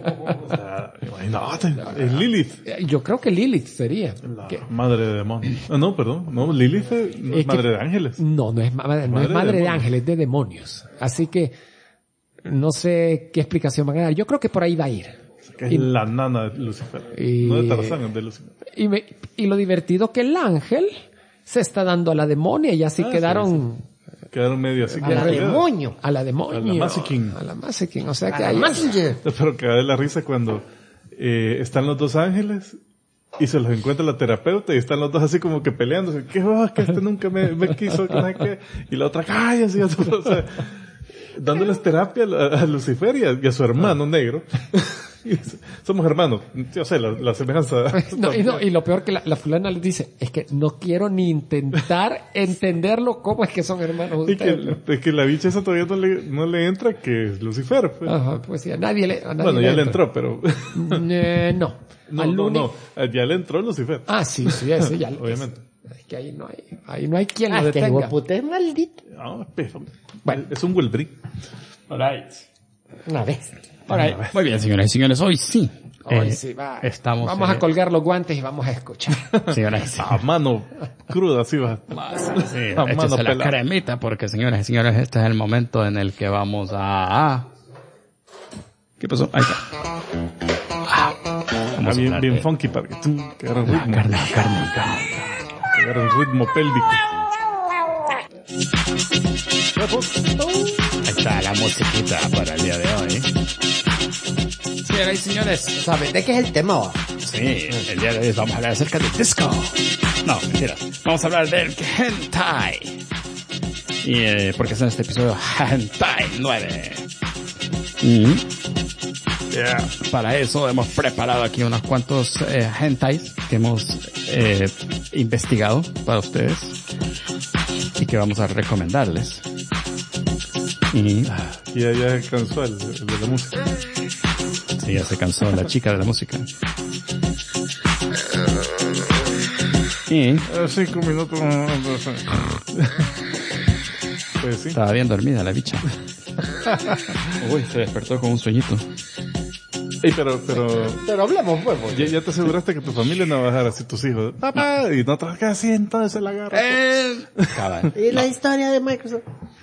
S3: Es Lilith.
S2: Yo creo que Lilith sería.
S3: Madre de demonios. No, perdón. No, Lilith no es madre de ángeles.
S2: No es madre de ángeles, de demonios. Así que no sé qué explicación van a dar. Yo creo que por ahí va a ir.
S3: Que es la nana de Lucifer. No de Tarzán, es de Lucifer.
S2: Y lo divertido que el ángel se está dando a la demonia y así quedaron...
S3: Sí. Quedaron medio así.
S4: A la demonio.
S2: A la demonio.
S3: A la Massikin.
S2: A la Massikin. O sea que
S4: hay...
S3: Pero que da la risa cuando están los dos ángeles y se los encuentra la terapeuta y están los dos así como que peleándose. ¿Qué va? Que este nunca me quiso. Que... Y la otra, cállate. O sea, dándoles terapia a Lucifer y a su hermano negro. Somos hermanos. Yo sé, la semejanza.
S2: Y lo peor que la fulana le dice es que no quiero ni intentar entenderlo cómo es que son hermanos ustedes.
S3: Es que la bicha esa todavía no le entra que es Lucifer. Pues.
S2: Ajá, pues sí, a nadie
S3: bueno, ya le entró, pero...
S2: no.
S3: No, ya le entró Lucifer.
S2: Ah, sí, ese ya.
S3: Obviamente.
S2: Es que ahí no hay quien lo detenga.
S4: Que guaputé maldito.
S3: No, bueno, es un Wolverine.
S1: Alright.
S4: Una vez.
S1: Muy bien, señoras y señores, hoy sí.
S2: Vamos a colgar los guantes y vamos a escuchar.
S1: Señoras,
S3: a mano cruda, así va.
S1: Sí, a mano la cremita, porque señoras y señores, este es el momento en el que vamos a... ¿Qué pasó? Ahí está.
S3: Bien funky para que agarre ritmo.
S1: Carne.
S3: Que agarre un ritmo pélvico.
S1: Ahí está la musiquita para el día de hoy. Señoras y señores,
S4: ¿sabes de qué es el tema?
S1: Sí, el día de hoy vamos a hablar acerca del disco. No, mentira. Vamos a hablar del hentai. Y porque es en este episodio Hentai 9. Para eso hemos preparado aquí unos cuantos hentais que hemos investigado para ustedes y que vamos a recomendarles. Y
S3: ya se cansó el de la música.
S1: Sí, ya se cansó la chica de la música. Y
S3: 5 minutos. Pues sí.
S1: Estaba bien dormida la bicha. Uy, se despertó con un sueñito.
S3: Pero
S4: hablemos, pues.
S3: Ya te aseguraste que tu familia no va a dejar así tus hijos. Papá, y no te vas a quedar así, entonces se la agarra.
S4: Y la historia de Microsoft.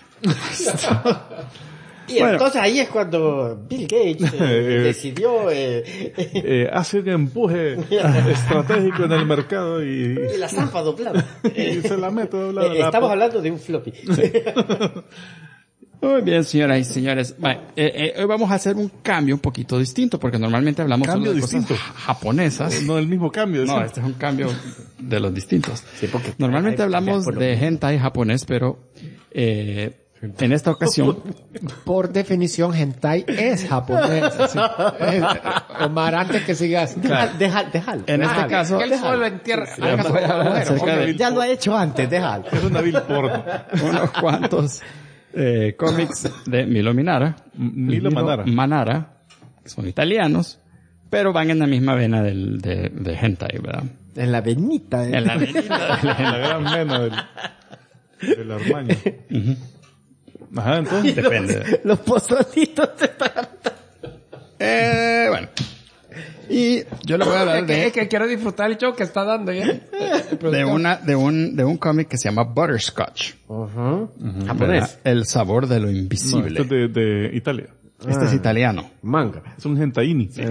S4: Y bueno, entonces ahí es cuando Bill Gates decidió
S3: hace un empuje estratégico en el mercado y
S4: la zampa doblada
S3: y se la mete doblada.
S4: Estamos hablando de un floppy. Sí.
S1: Muy bien, señoras y señores. Hoy vamos a hacer un cambio un poquito distinto, porque normalmente hablamos solo de cosas japonesas.
S3: No el mismo cambio.
S1: No, este es un cambio de los distintos. Sí, porque normalmente hablamos de hentai japonés, pero en esta ocasión,
S2: por definición, hentai es japonés. ¿Sí? Omar, antes que sigas.
S4: Claro. Déjalo.
S1: En este caso,
S2: él solo entierra.
S4: Ya lo ha hecho antes, déjalo.
S3: Es una vil porno.
S1: Unos cuantos cómics de Milo Manara, que son italianos, pero van en la misma vena de hentai, ¿verdad?
S4: En la venita.
S1: En la venita.
S3: En la gran vena del Armaño. Ajá, entonces.
S1: Depende.
S4: Los pozonitos se están...
S1: Bueno. Y yo le voy a hablar
S2: de... Es que quiero disfrutar el show que está dando ya.
S1: de un cómic que se llama Butterscotch.
S4: Japonés.
S1: El sabor de lo invisible.
S3: No, este es de Italia.
S1: Este es italiano.
S4: Manga.
S3: Es un hentaini.
S1: Sí.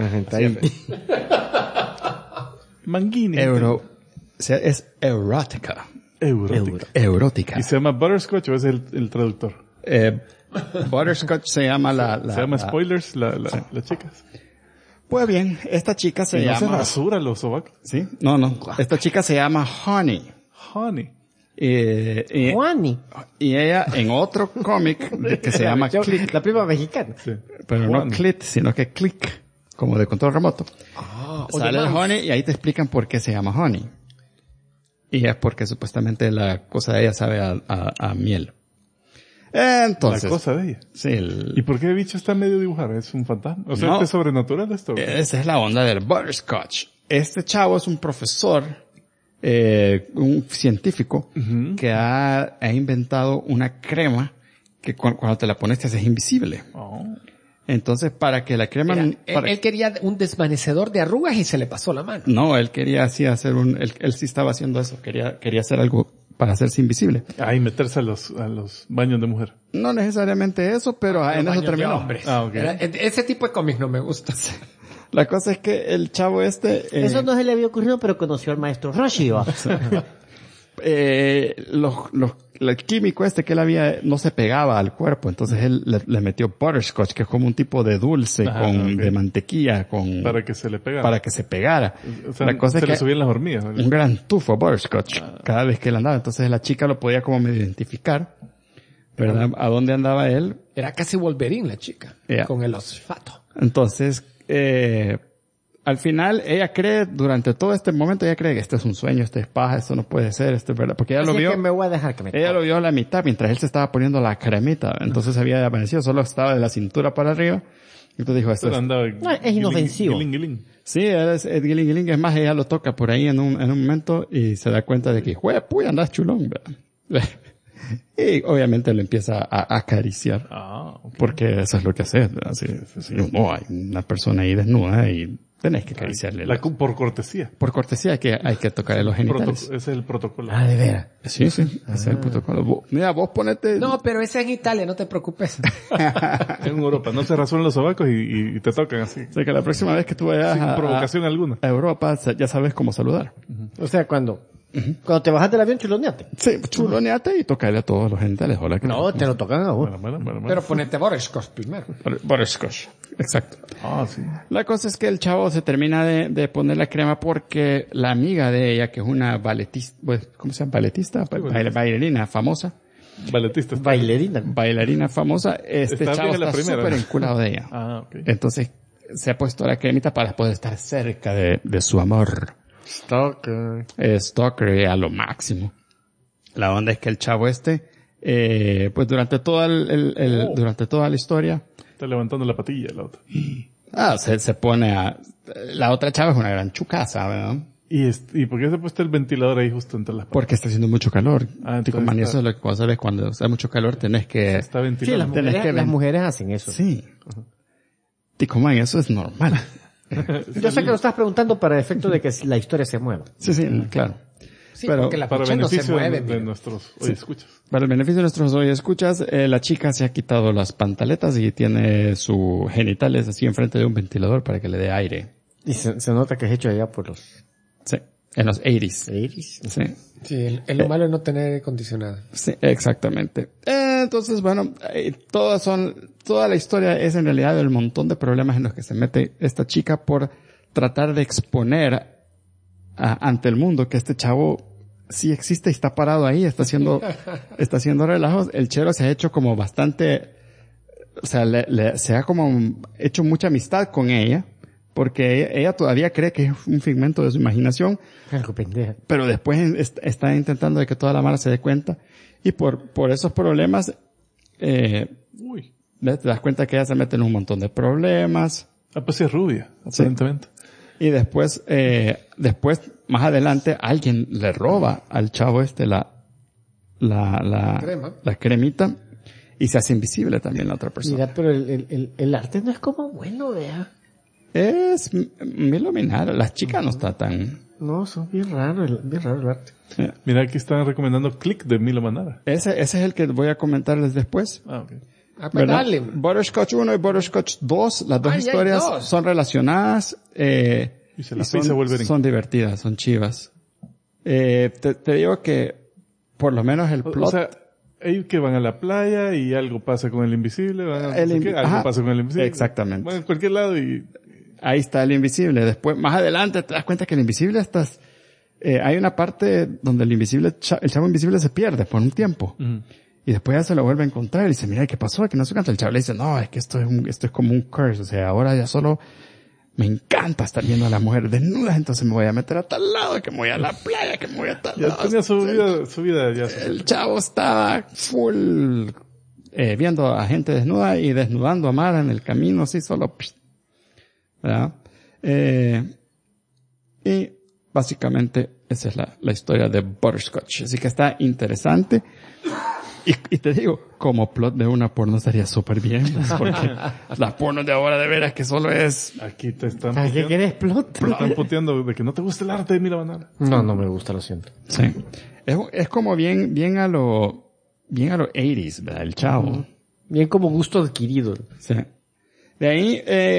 S3: Manguini.
S1: Es erótica.
S3: Erótica. ¿Y se llama Butterscotch o es el traductor?
S1: Butterscotch se llama
S3: ¿Se llama spoilers las chicas?
S1: Pues bien, esta chica se llama...
S3: ¿No se rasura los sobacos?
S1: ¿Sí? No. Esta chica se llama Honey.
S3: Honey.
S4: Juani.
S1: Y ella en otro cómic que se llama Click.
S4: La prima mexicana.
S3: Sí.
S1: Pero
S3: Juani.
S1: no Clit, sino que Click. Como de control remoto. Sale el Honey y ahí te explican por qué se llama Honey. Y es porque supuestamente la cosa de ella sabe a miel. Entonces.
S3: La cosa de ella.
S1: Sí.
S3: ¿Y por qué el bicho está medio dibujado? ¿Es un fantasma? O sea,
S1: No.
S3: ¿es sobrenatural esto?
S1: Esa es la onda del butterscotch. Este chavo es un profesor, un científico, que ha inventado una crema que cuando te la pones te haces invisible.
S3: Oh.
S1: Entonces, para que la crema...
S2: Él quería un desvanecedor de arrugas y se le pasó la mano.
S1: No, él quería así hacer él sí estaba haciendo eso, quería hacer algo para hacerse invisible.
S3: Y meterse a los baños de mujer.
S1: No necesariamente eso, pero en eso terminó.
S3: Ok.
S2: Ese tipo de cómics no me gusta.
S1: La cosa es que el chavo
S4: Eso no se le había ocurrido, pero conoció al maestro Roshi.
S1: el químico que él no se pegaba al cuerpo, entonces él le metió butterscotch, que es como un tipo de dulce de mantequilla
S3: para que se le pegara.
S1: Para que se pegara.
S3: O sea,
S1: la cosa
S3: se
S1: es
S3: le
S1: que
S3: subían las hormigas. ¿Verdad?
S1: Un gran tufo butterscotch cada vez que él andaba, entonces la chica lo podía como medio identificar, ¿verdad? A dónde andaba él.
S2: Era casi Wolverine la chica, con el olfato.
S1: Entonces, al final, ella cree, durante todo este momento, ella cree que esto es un sueño, esto es paja, esto no puede ser, esto es verdad. Porque ella lo vio.
S4: Que me voy a dejar que me
S1: ella lo vio a la mitad, mientras él se estaba poniendo la cremita. Entonces había amanecido, solo estaba de la cintura para arriba. Entonces dijo, esto
S4: es inofensivo.
S3: Guiling.
S1: Sí, es guiling. Es más, ella lo toca por ahí en un momento y se da cuenta de que, puy, andas chulón, ¿verdad? Y obviamente lo empieza a acariciar. Okay. Porque eso es lo que hace. No, hay una persona ahí desnuda y tenés que acariciarle.
S3: Por cortesía.
S1: Por cortesía que hay que tocarle los genitales.
S3: Ese es el protocolo.
S4: De veras.
S1: Sí, ese es el protocolo. Mira, vos ponete...
S2: No, pero ese es en Italia, no te preocupes.
S3: En Europa, no se rasuran los sobacos y te tocan así.
S1: O sea que la próxima vez que tú vayas
S3: sin provocación alguna
S1: a Europa, ya sabes cómo saludar.
S4: O sea, cuando te bajas del avión, chuloneate.
S1: Sí, chuloneate y tocarle a todos los genitales. Hola,
S4: no, te lo tocan a vos.
S3: Bueno.
S2: Pero ponete butterscotch primero.
S1: Butterscotch, exacto.
S3: Sí.
S1: La cosa es que el chavo se termina de poner la crema porque la amiga de ella, que es una balletista, ¿cómo se llama? Balletista, bailarina famosa.
S3: Balletista.
S1: Bailarina famosa. Chavo está súper enculado de ella.
S3: Okay.
S1: Entonces, se ha puesto la cremita para poder estar cerca de su amor. Stalker a lo máximo. La onda es que el chavo pues durante toda durante toda la historia
S3: está levantando la patilla la otra.
S1: Se pone la otra chava es una gran chucaza, ¿verdad?
S3: ¿Y por qué se ha puesto el ventilador ahí justo entre las patas?
S1: Porque está haciendo mucho calor.
S3: Entonces
S1: eso es lo que vos sabes, cuando hace mucho calor tenés que...
S3: Está ventilando.
S4: Sí, las mujeres hacen eso.
S1: Sí. Ticoman, eso es normal.
S4: Yo sé que lo estás preguntando para efecto de que la historia se mueva.
S1: Sí, claro.
S2: Sí, pero porque la picha no se mueve.
S3: De nuestros escuchas.
S1: Para el beneficio de nuestros escuchas, la chica se ha quitado las pantaletas y tiene sus genitales así enfrente de un ventilador para que le dé aire.
S4: Y se nota que es hecho allá por los...
S1: Sí, en los 80s.
S4: ¿80s?
S2: Sí, lo malo es no tener aire acondicionado.
S1: Sí, exactamente. Entonces, bueno, toda la historia es en realidad el montón de problemas en los que se mete esta chica por tratar de exponer ante el mundo que este chavo sí existe y está parado ahí, está haciendo relajos. El chero se ha hecho como bastante, o sea, se ha como hecho mucha amistad con ella, porque ella todavía cree que es un figmento de su imaginación.
S4: Algo pendeja.
S1: Pero después está intentando de que toda la mara se dé cuenta. Y por esos problemas, te das cuenta que ella se mete en un montón de problemas.
S3: Pues es rubia, aparentemente.
S1: Sí. Y después, más adelante, alguien le roba al chavo la cremita y se hace invisible también la otra persona.
S4: Mira, pero el arte no es como bueno, vea.
S1: Es bien luminario. La chica no está tan...
S4: No, son bien raro el arte.
S1: Sí.
S3: Mira, aquí están recomendando Click de Milo Manara.
S1: Ese es el que voy a comentarles después.
S3: Okay.
S2: Pues dale.
S1: Butterscotch 1 y Butterscotch 2, las dos historias son relacionadas,
S3: y
S1: son divertidas, son chivas. Te digo que, por lo menos el plot...
S3: O sea, ellos que van a la playa y algo pasa con el invisible, algo pasa con el invisible.
S1: Exactamente.
S3: Van a cualquier lado y...
S1: Ahí está el invisible. Después, más adelante te das cuenta que el invisible hay una parte donde el chavo invisible se pierde por un tiempo. Y después ya se lo vuelve a encontrar y dice, mira, ¿qué pasó? Que no sé cuánto. El chavo le dice, no, es que esto es como un curse. O sea, ahora ya solo me encanta estar viendo a las mujeres desnudas, entonces me voy a meter a tal lado, que me voy a la playa, que me voy a tal lado.
S3: Ya tenía su vida ya.
S1: El chavo estaba full, viendo a gente desnuda y desnudando a Mara en el camino, así solo, ¿verdad? Y básicamente esa es la historia de Butterscotch. Así que está interesante. Y te digo, como plot de una porno estaría súper bien, porque las pornos de ahora de veras que solo es...
S3: Aquí te están
S4: ¿Para qué querés plot?
S3: Te están puteando de que no te gusta el arte de Mila Banana.
S4: No me gusta, lo siento.
S1: Sí. Es como bien a lo 80s, ¿verdad? El chavo.
S4: Bien como gusto adquirido.
S1: Sí. De ahí,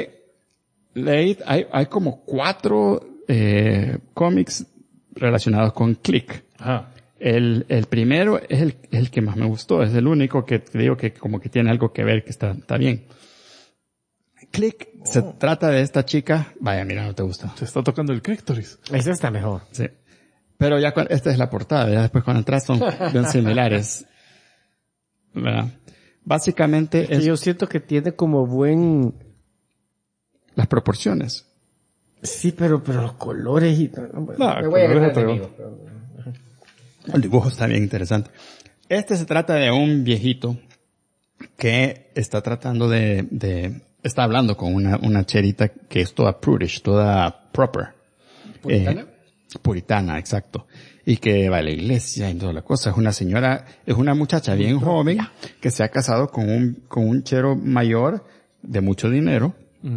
S1: hay como 4 cómics relacionados con Click.
S3: Ajá.
S1: El primero es el que más me gustó, es el único que te digo que como que tiene algo que ver, que está bien. Click se trata de esta chica, vaya, mira, no te gusta.
S3: Se está tocando el clítoris.
S4: Ese está mejor.
S1: Sí. Pero ya esta es la portada, ya después cuando entras son bien similares. ¿Verdad? Básicamente es
S4: yo siento que tiene como buen...
S1: las proporciones.
S4: Sí, pero los colores y...
S3: No,
S4: me voy a ganar
S3: otro.
S4: enemigo.
S1: El dibujo está bien interesante. Se trata de un viejito que está tratando está hablando con una cherita que es toda prudish, toda proper.
S2: ¿Puritana?
S1: Puritana, exacto. Y que va a la iglesia y toda la cosa. Es una muchacha bien joven que se ha casado con un chero mayor de mucho dinero.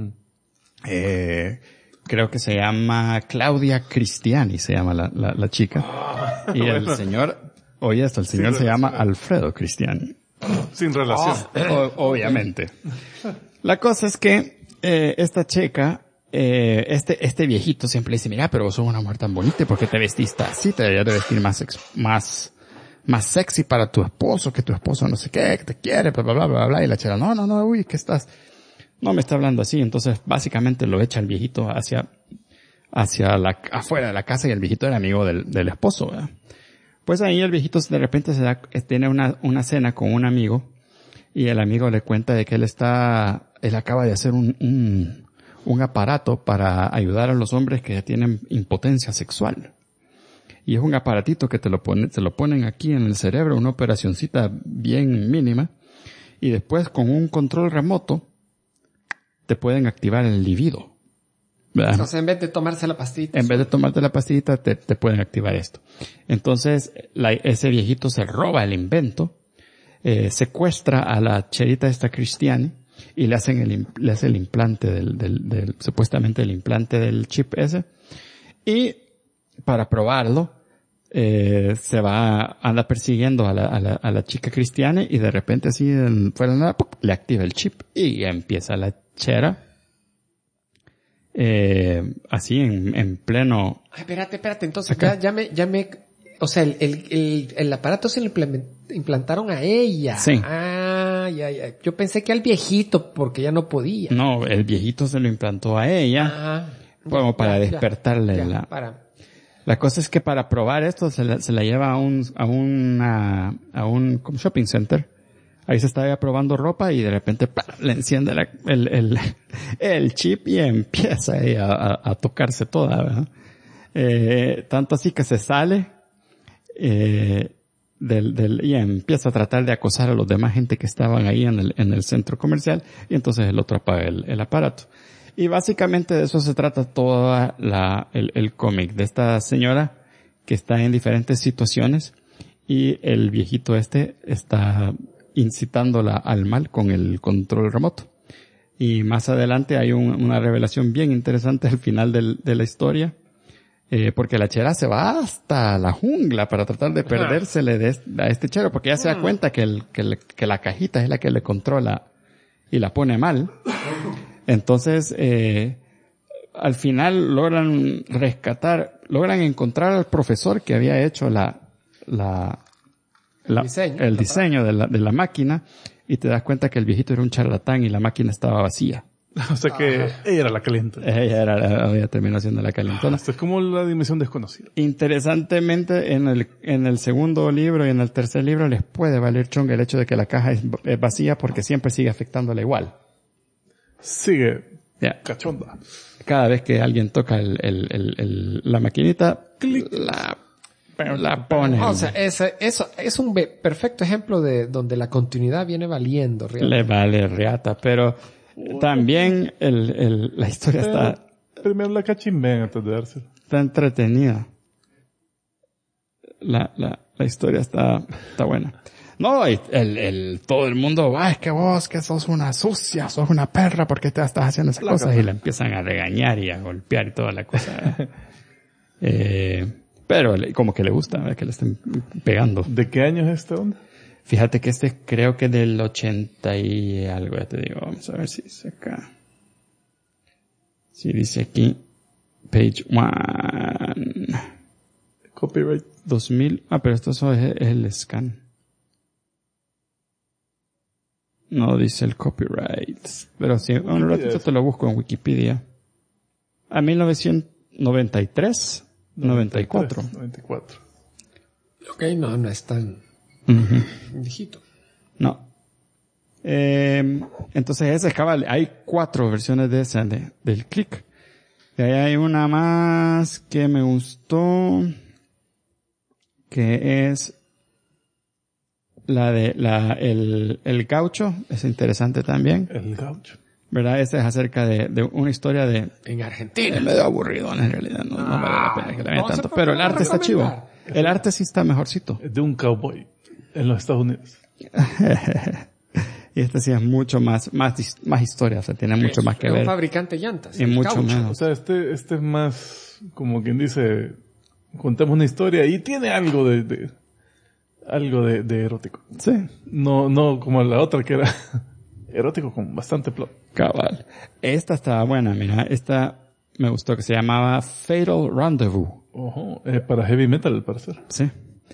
S1: Creo que se llama Claudia Cristiani, se llama la chica. Y el señor, oye esto, el señor se llama Alfredo Cristiani.
S3: Sin relación.
S1: Obviamente. La cosa es que, esta chica, este viejito siempre le dice, mira, pero vos sos una mujer tan bonita, ¿por qué te vestiste así? Te deberías de vestir más sexy para tu esposo, que tu esposo no sé qué, que te quiere, bla, bla, bla, bla, bla. Y la chica, no, uy, ¿qué estás? No me está hablando así. Entonces, básicamente lo echa el viejito hacia afuera de la casa y el viejito era amigo del esposo, ¿verdad? Pues ahí el viejito de repente tiene una cena con un amigo y el amigo le cuenta de que él acaba de hacer un aparato para ayudar a los hombres que tienen impotencia sexual. Y es un aparatito que te lo ponen aquí en el cerebro, una operacioncita bien mínima, y después con un control remoto te pueden activar el libido. ¿Verdad?
S2: Entonces, en vez de tomarse la pastillita.
S1: En vez de tomarte la pastillita, te pueden activar esto. Entonces, ese viejito se roba el invento, secuestra a la cherita esta Cristiani y le hace el implante supuestamente el implante del chip ese. Y para probarlo, anda persiguiendo a la chica Cristiani y de repente así fuera de nada, le activa el chip y empieza la chera. Así en pleno.
S2: Ay, espérate, entonces ya me, o sea, el aparato se le implantaron a ella.
S1: Sí.
S2: Ah, ya. Yo pensé que al viejito, porque ya no podía.
S1: No, el viejito se lo implantó a ella. Como para despertarle La cosa es que para probar esto se la lleva a un shopping center. Ahí se estaba probando ropa y de repente le enciende el chip y empieza ahí a tocarse toda, ¿verdad? Tanto así que se sale y empieza a tratar de acosar a los demás gente que estaban ahí en el centro comercial y entonces el otro apaga el aparato. Y básicamente de eso se trata toda el cómic, de esta señora que está en diferentes situaciones y el viejito está incitándola al mal con el control remoto. Y más adelante hay una revelación bien interesante al final de la historia, porque la chera se va hasta la jungla para tratar de perdérsele a este chero, porque ella se da cuenta que la cajita es la que le controla y la pone mal. Entonces, al final logran encontrar al profesor que había hecho el diseño de la máquina y te das cuenta que el viejito era un charlatán y la máquina estaba vacía.
S3: O sea que ella era la calentona.
S1: Ella terminó siendo la calentona.
S3: Esto es como la dimensión desconocida.
S1: Interesantemente, en el segundo libro y en el tercer libro les puede valer chonga el hecho de que la caja es vacía porque siempre sigue afectándola igual.
S3: Sigue cachonda.
S1: Cada vez que alguien toca la maquinita, la pone.
S2: O sea, eso es un perfecto ejemplo de donde la continuidad viene valiendo. Realmente.
S1: Le vale reata, pero también la historia está...
S3: Primero la cachimben antes de dárselo.
S1: Está entretenida. La historia está buena. No, todo el mundo, es que vos, que sos una sucia, sos una perra, ¿por qué te estás haciendo esas cosas? Y la empiezan a regañar y a golpear y toda la cosa. Pero como que le gusta, que le estén pegando.
S3: ¿De qué año es esta onda?
S1: Fíjate que creo que del 80 y algo, ya te digo. Vamos a ver si dice acá. Si dice aquí, page 1.
S3: Copyright.
S1: 2000. Pero esto es el scan. No dice el copyright. Pero sí, un ratito te lo busco en Wikipedia. A 1993, 94.
S2: Ok, no es tan viejito.
S1: No. Entonces esa es cabal. Hay 4 versiones de esa, del click. Y ahí hay una más que me gustó, que es la de el gaucho. Es interesante también.
S3: El gaucho.
S1: ¿Verdad? Esa es acerca de una historia
S2: en Argentina.
S1: Es medio aburrido en realidad. No me vale la pena que la vean tanto. Pero el arte está chivo. El arte sí está mejorcito.
S3: Es de un cowboy en los Estados Unidos.
S1: Y este sí es mucho más historia. O sea, tiene mucho más que ver.
S2: Es un fabricante de llantas.
S1: Y mucho menos.
S3: O sea, este es más como quien dice, contemos una historia y tiene algo de erótico.
S1: Sí.
S3: No como la otra que era erótico con bastante plot.
S1: Cabal. Esta estaba buena, mira. Esta me gustó, que se llamaba Fatal Rendezvous.
S3: Ojo, para heavy metal al parecer.
S1: Sí.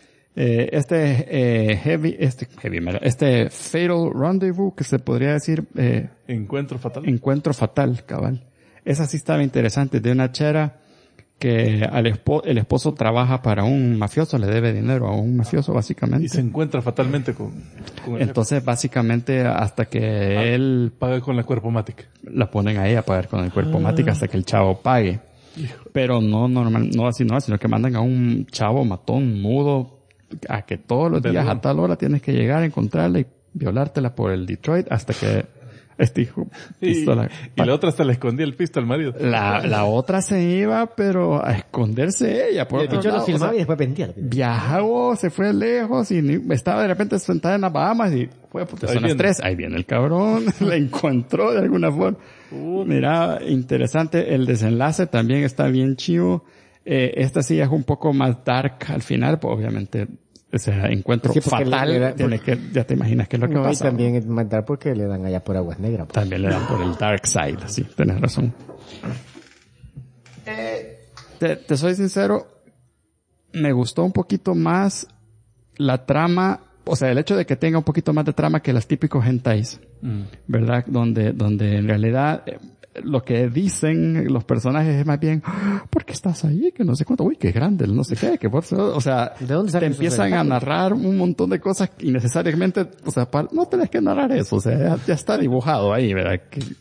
S1: Heavy metal. Este Fatal Rendezvous, que se podría decir,
S3: Encuentro fatal.
S1: Encuentro fatal, cabal. Esa sí estaba interesante, de una chera que el esposo trabaja para un mafioso, le debe dinero a un mafioso básicamente.
S3: Y se encuentra fatalmente con el
S1: Entonces
S3: jefe.
S1: Básicamente hasta que él
S3: paga con la cuerpomática.
S1: La ponen ahí a pagar con el cuerpomática hasta que el chavo pague.
S3: Hijo.
S1: Pero no así, sino que mandan a un chavo matón, mudo, a que todos los días a tal hora tienes que llegar a encontrarla y violártela por el Detroit hasta que este hijo pistola.
S3: Y la otra hasta le escondía el pisto al marido.
S1: La otra se iba, pero a esconderse ella. Por otro lado,
S4: lo filmaba y después vendía.
S1: Viajó, se fue lejos y estaba de repente sentada en las Bahamas y fue porque son las 3. Ahí viene el cabrón. La encontró de alguna forma. Mira, interesante. El desenlace también está bien chivo. Esta sí es un poco más dark al final, pues obviamente. O sea, encuentro fatal. Ya te imaginas qué es lo que pasa.
S4: Y también es matar porque le dan allá por Aguas Negras. Pues.
S1: También le dan por el dark side, sí, tenés razón. Te soy sincero, me gustó un poquito más la trama, o sea, el hecho de que tenga un poquito más de trama que las típicos hentais, ¿verdad? Donde en realidad lo que dicen los personajes es más bien, ¿por qué estás ahí? Que no sé cuánto, uy, qué grande, no sé qué, o sea, te empiezan a narrar un montón de cosas innecesariamente, o sea, no tenés que narrar eso, o sea, ya está dibujado ahí, ¿verdad?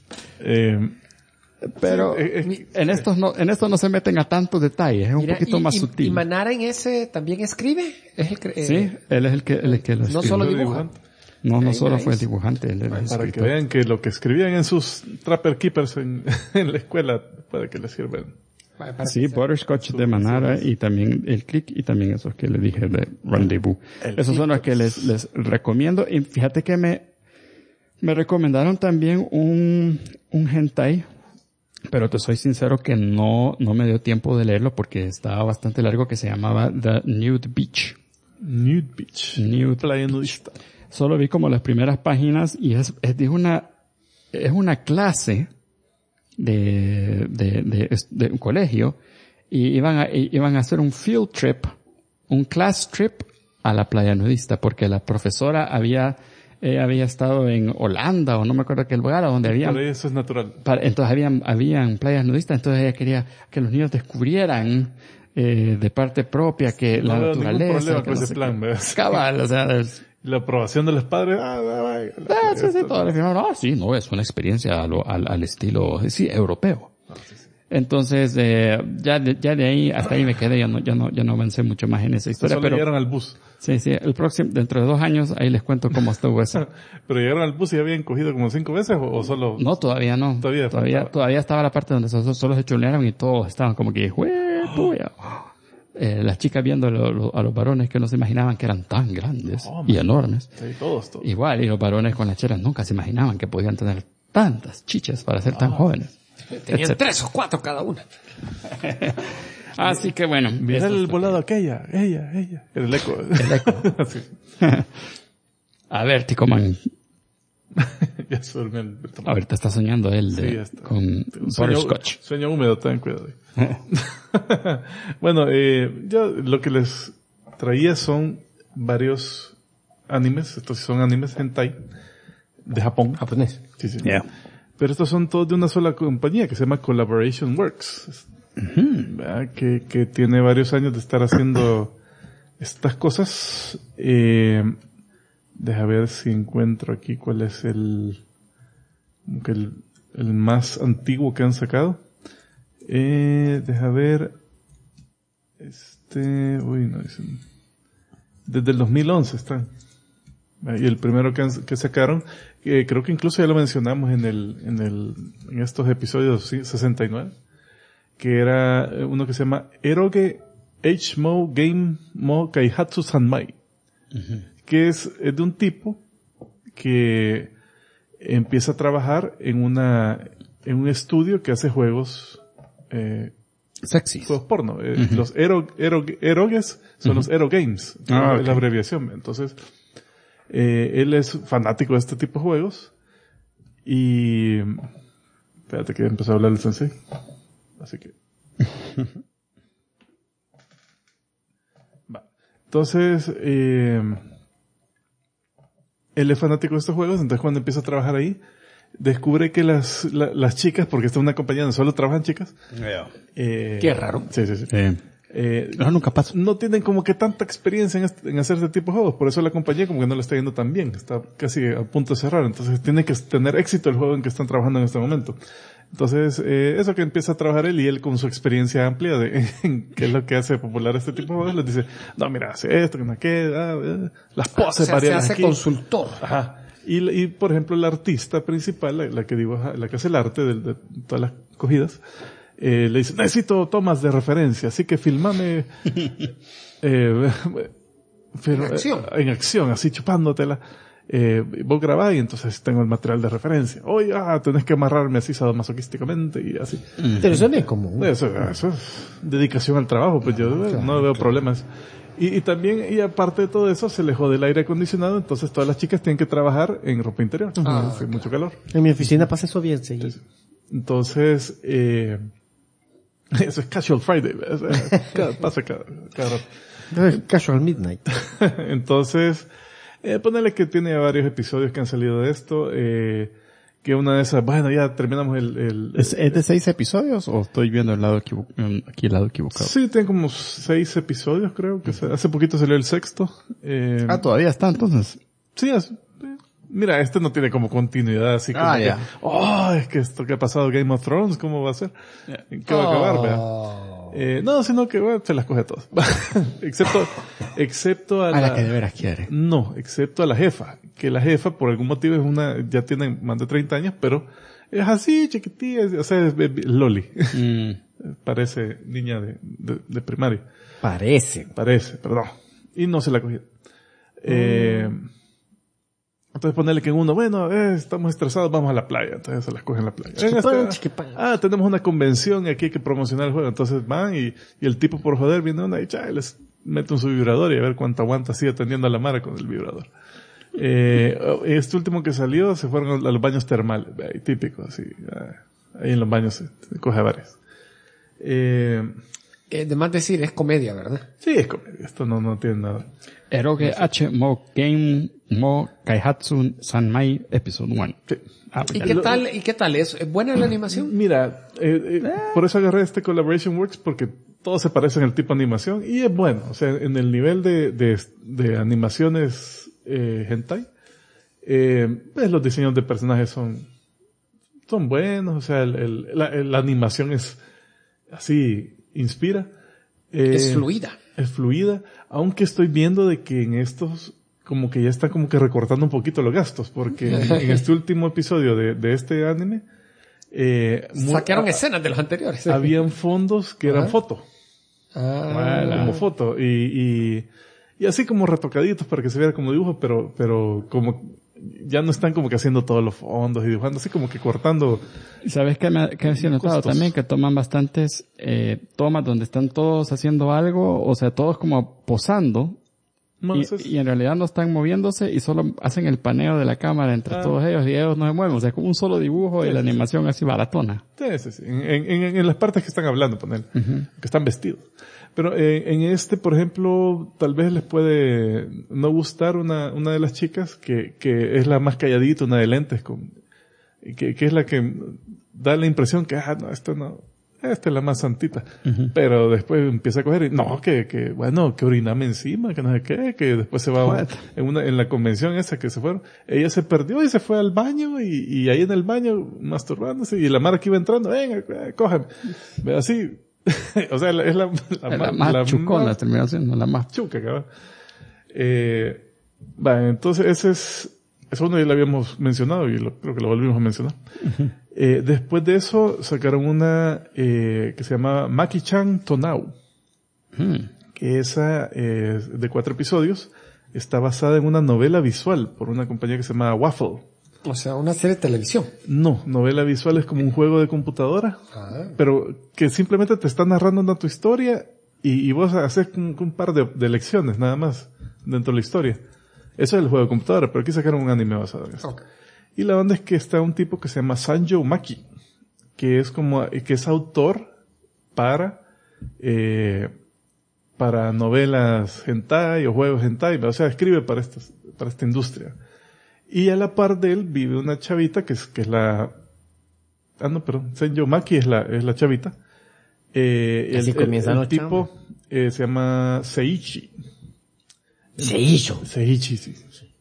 S1: Pero en estos no se meten a tantos detalles, es un poquito más sutil.
S2: ¿Y Manara en ese también escribe?
S1: Sí, él es el que lo escribe.
S2: No solo dibuja.
S1: No solo fue el dibujante, él era el
S3: para
S1: escritor.
S3: que vean que lo que escribían en sus Trapper Keepers en la escuela puede que les sirvan.
S1: Sí, Butterscotch de Manara y también el Click y también esos que les dije de Rendezvous. Esos son los que les recomiendo. Y fíjate que me recomendaron también un hentai, pero te soy sincero que no me dio tiempo de leerlo porque estaba bastante largo, que se llamaba The Nude Beach.
S3: Nude Beach. Playa nudista.
S1: Solo vi como las primeras páginas y es una clase de un colegio y iban a hacer un field trip, un class trip a la playa nudista porque la profesora había Ella había estado en Holanda o no me acuerdo qué lugar donde había.
S3: Pero eso es natural.
S1: Entonces habían playas nudistas, entonces ella quería que los niños descubrieran de parte propia que la naturaleza.
S3: No problema con ese plan, ¿ves?
S1: Cabal, o sea,
S3: la aprobación de los padres.
S1: Sí, no, es una experiencia al estilo, sí, europeo. Sí. Entonces, ya de ahí, hasta ahí me quedé, ya no avancé mucho más en esa historia.
S3: Solo llegaron al bus.
S1: Sí, dentro de 2 años, ahí les cuento cómo estuvo eso.
S3: ¿Pero llegaron al bus y habían cogido como 5 veces o solo?
S1: No, todavía no. Todavía estaba la parte donde solo se chulearon y todos estaban como que, las chicas viendo a los varones que no se imaginaban que eran tan grandes y enormes.
S3: Sí, todos.
S1: Igual, y los varones con las chelas nunca se imaginaban que podían tener tantas chichas para ser tan jóvenes.
S2: Tenían 3 o 4 cada una.
S1: Así que bueno.
S3: Mira el volado aquella, ella. El eco.
S1: A ver, Ticoman.
S3: Ya se durmió el...
S1: Ahorita está soñando él con butterscotch.
S3: Sueño húmedo, ten cuidado. Bueno, yo lo que les traía son varios animes. Estos son animes hentai de Japón.
S4: Japonés.
S3: Sí.
S1: Yeah.
S3: Pero estos son todos de una sola compañía que se llama Collaboration Works. Que tiene varios años de estar haciendo estas cosas. Deja ver si encuentro aquí cuál es el más antiguo que han sacado. Deja ver. No dicen. Desde el 2011 están. Y el primero que sacaron, creo que incluso ya lo mencionamos en estos episodios 69, que era uno que se llama Eroge H-Mo Game Mo Kaihatsu Sanmai, que es de un tipo que empieza a trabajar en un estudio que hace juegos
S1: sexys.
S3: Juegos porno. Los eroges son los erogames, la abreviación. Entonces, él es fanático de este tipo de juegos y espérate que empezó a hablar el sensei, así que entonces él es fanático de estos juegos. Entonces cuando empieza a trabajar ahí descubre que las chicas, porque está en una compañía donde solo trabajan chicas,
S2: qué raro.
S3: Sí.
S1: Nunca pasa.
S3: No tienen como que tanta experiencia en hacer este tipo de juegos, por eso la compañía como que no le está yendo tan bien, está casi a punto de cerrar, entonces tiene que tener éxito el juego en que están trabajando en este momento. Entonces, eso que empieza a trabajar él con su experiencia amplia en qué es lo que hace popular este tipo de juegos, les dice, no, mira, hace esto, que no queda, las poses variadas
S2: se hace
S3: aquí.
S2: Consultor.
S3: Ajá. Y por ejemplo, la artista principal, la que dibuja, la que hace el arte de todas las cogidas, le dice, necesito tomas de referencia, así que filmame, en acción, así chupándotela. Vos grabás y entonces tengo el material de referencia. Oye, tenés que amarrarme así sadomasoquísticamente y así.
S4: Pero eso no es común.
S3: Eso es dedicación al trabajo, pues yo no veo problemas. Y también, y aparte de todo eso, se le jode el aire acondicionado, entonces todas las chicas tienen que trabajar en ropa interior. Hace mucho calor.
S4: En mi oficina pasa eso bien seguido.
S3: Entonces, eso es Casual Friday. Pasa cada rato.
S4: Casual Midnight.
S3: Entonces, ponele que tiene varios episodios que han salido de esto, que una de esas, bueno, ya terminamos
S1: ¿Es de 6 episodios o estoy viendo el lado aquí el lado equivocado?
S3: Sí, tiene como 6 episodios, creo, que hace poquito salió el 6º.
S1: Todavía está entonces.
S3: Sí, mira, este no tiene como continuidad, así como es que esto que ha pasado Game of Thrones, ¿cómo va a ser? ¿En qué va a acabar, vea? No, sino que se las coge a todas. excepto a
S1: la que de veras quiere.
S3: No, excepto a la jefa. Que la jefa, por algún motivo, ya tiene más de 30 años, pero es así, chiquitilla, o sea, es Loli. Parece niña de primaria.
S4: Parece,
S3: perdón. Y no se la cogió. Entonces ponerle que uno, bueno, estamos estresados, vamos a la playa. Entonces se las cogen en la playa. Tenemos una convención y aquí hay que promocionar el juego. Entonces van y el tipo por joder viene una y les mete un su vibrador y a ver cuánto aguanta así atendiendo a la mara con el vibrador. Este último que salió se fueron a los baños termales, típico, así. Ahí en los baños se coge varios.
S2: De más decir, es comedia, ¿verdad?
S3: Sí, es comedia. Esto no tiene nada.
S1: Eroge H-Mo Game Mo Kaihatsu Sanmai Episode 1.
S3: Sí.
S2: ¿Y qué tal? ¿Es buena la animación?
S3: Mira, por eso agarré este Collaboration Works, porque todos se parecen al tipo de animación y es bueno. O sea, en el nivel de animaciones hentai, pues los diseños de personajes son buenos. O sea, la animación es así, inspira.
S2: Es fluida.
S3: Es fluida, aunque estoy viendo de que en estos como que ya están como que recortando un poquito los gastos, porque en este último episodio de este anime
S2: sacaron escenas de los anteriores.
S3: Habían fondos que eran foto.
S2: Bueno.
S3: Como foto. Y así como retocaditos para que se viera como dibujo, pero como ya no están como que haciendo todos los fondos y dibujando, así como que cortando.
S1: ¿Sabes qué he notado
S3: costos.
S1: también? Que toman bastantes tomas donde están todos haciendo algo, o sea, todos como posando.
S3: No,
S1: Y en realidad no están moviéndose y solo hacen el paneo de la cámara entre todos ellos y ellos no se mueven. O sea, es como un solo dibujo y la animación así baratona.
S3: Sí. En las partes que están hablando, poner, que están vestidos. Pero en este, por ejemplo, tal vez les puede no gustar una de las chicas que es la más calladita, una de lentes, que es la que da la impresión que, no, esta es la más santita. Pero después empieza a coger y, no, bueno, que oriname encima, que no sé qué, que después se va en la convención esa que se fueron. Ella se perdió y se fue al baño y ahí en el baño masturbándose y la mara que iba entrando, venga, cógeme. Ve así. O sea, es la
S1: más chucona, terminó siendo la más
S3: chuca, cabrón. Entonces eso uno ya lo habíamos mencionado y creo que lo volvimos a mencionar. Después de eso sacaron una que se llama Maki-chan Tonau, que esa es de 4 episodios, está basada en una novela visual por una compañía que se llama Waffle.
S2: O sea, una serie de televisión.
S3: No, novela visual es como un juego de computadora, pero que simplemente te está narrando tu historia y vos haces un par de lecciones nada más dentro de la historia. Eso es el juego de computadora, pero aquí sacaron un anime basado en eso. Okay. Y la onda es que está un tipo que se llama Sanjo Maki, que es autor para novelas hentai o juegos hentai, o sea, escribe para esta industria. Y a la par de él vive una chavita que es la, Sanjo Maki es la chavita. El tipo se llama Seiichi. Seiichi, sí.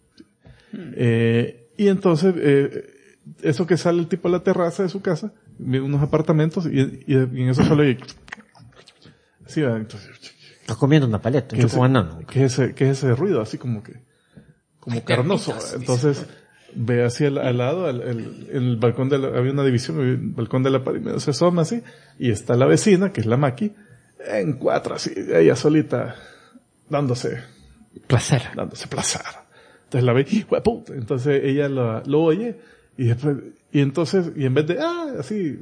S3: Y entonces, eso que sale el tipo a la terraza de su casa, unos apartamentos, y en eso solo hay, sí, entonces,
S4: está comiendo una paleta,
S3: ¿qué es ese ruido? Así como carnoso. Entonces, ve así al lado, en el balcón había una división, el balcón de la pared, se asoma así, y está la vecina, que es la Maki, en 4 así, ella solita, dándose placer. Entonces la ve, ¡hueputa! Entonces ella lo oye, y después, y en vez de, así,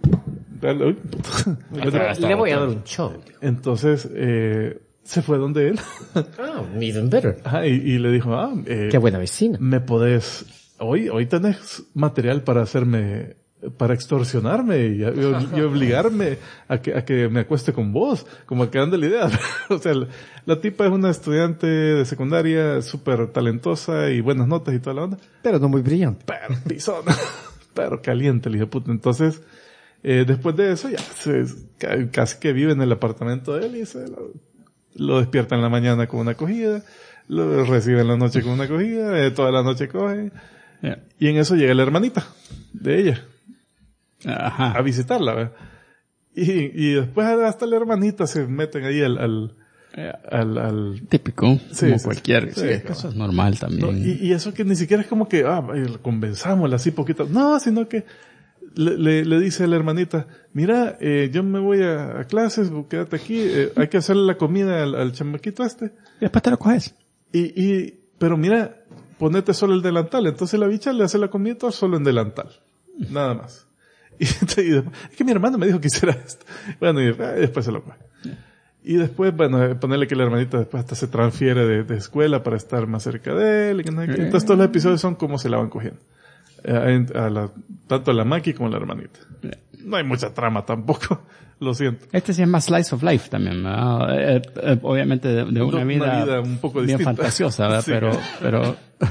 S4: le voy a dar un show.
S3: Entonces, se fue donde él.
S4: Even better.
S3: Y le dijo,
S4: qué buena vecina.
S3: Me podés, hoy tenés material para para extorsionarme y obligarme a que me acueste con vos, como que anda la idea. O sea, la tipa es una estudiante de secundaria súper talentosa y buenas notas y toda la onda.
S4: Pero no muy brillante.
S3: Pero tizona. Pero caliente, el hijo de puta. Entonces, después de eso, casi que vive en el apartamento de él y lo despierta en la mañana con una acogida, lo recibe en la noche con una acogida, toda la noche coge. Yeah. Y en eso llega la hermanita de ella. Ajá. A visitarla, ¿verdad? Y después hasta la hermanita se meten ahí al
S1: típico, como cualquier, eso es normal también.
S3: No, y eso que ni siquiera es como que, convenzámosla así poquito. No, sino que le dice a la hermanita, mira, yo me voy a clases, quédate aquí, hay que hacerle la comida al chamaquito este.
S1: Y después te lo coges.
S3: Pero mira, ponete solo el delantal. Entonces la bicha le hace la comida todo solo en delantal. Nada más. Y después, es que mi hermano me dijo que hiciera esto. Bueno, y después se lo coge. Y después, ponerle que la hermanita después hasta se transfiere de escuela para estar más cerca de él. Entonces todos los episodios son como se la van cogiendo. Tanto a la Maki como a la hermanita. No hay mucha trama tampoco. Lo siento.
S1: Este sí es más slice of life también, obviamente de una vida
S3: un poco
S1: bien
S3: distinta.
S1: fantasiosa, ¿verdad?
S3: Sí.
S1: Pero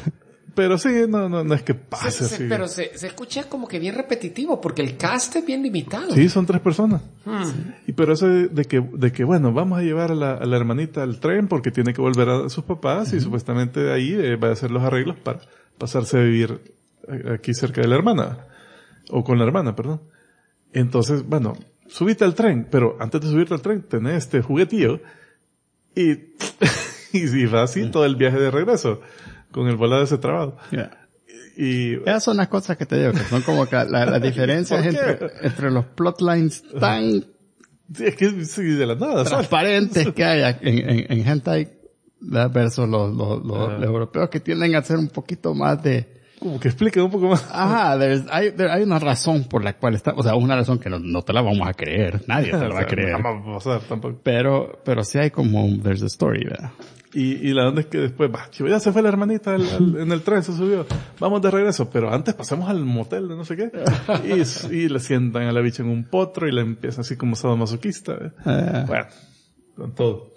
S3: Pero sí, no es que pase así.
S2: Pero se escucha como que bien repetitivo, porque el cast es bien limitado.
S3: Sí, son 3 personas. Y pero eso de que bueno, vamos a llevar a la hermanita al tren porque tiene que volver a sus papás y supuestamente de ahí va a hacer los arreglos para pasarse a vivir aquí cerca de la hermana. O con la hermana, perdón. Entonces, bueno, subite al tren, pero antes de subirte al tren tenés este juguetillo y va así todo el viaje de regreso con el volado de ese trabajo.
S1: Yeah.
S3: Y
S1: esas son las cosas que te digo, que son como que las diferencias entre los plotlines tan
S3: sí, es que sí, de la nada
S1: transparentes que hay en hentai versus los europeos que tienden a ser un poquito más de
S3: como que expliquen un poco más.
S1: Ajá, hay una razón por la cual está, o sea, una razón que no te la vamos a creer, nadie te la va a creer.
S3: No vamos a pasar tampoco.
S1: Pero sí hay como there's a story, ¿verdad?
S3: Y la onda es que después, ya se fue la hermanita en el tren, se subió. Vamos de regreso, pero antes pasamos al motel de no sé qué. Y le sientan a la bicha en un potro y le empieza así como sadomasoquista. Bueno, con todo.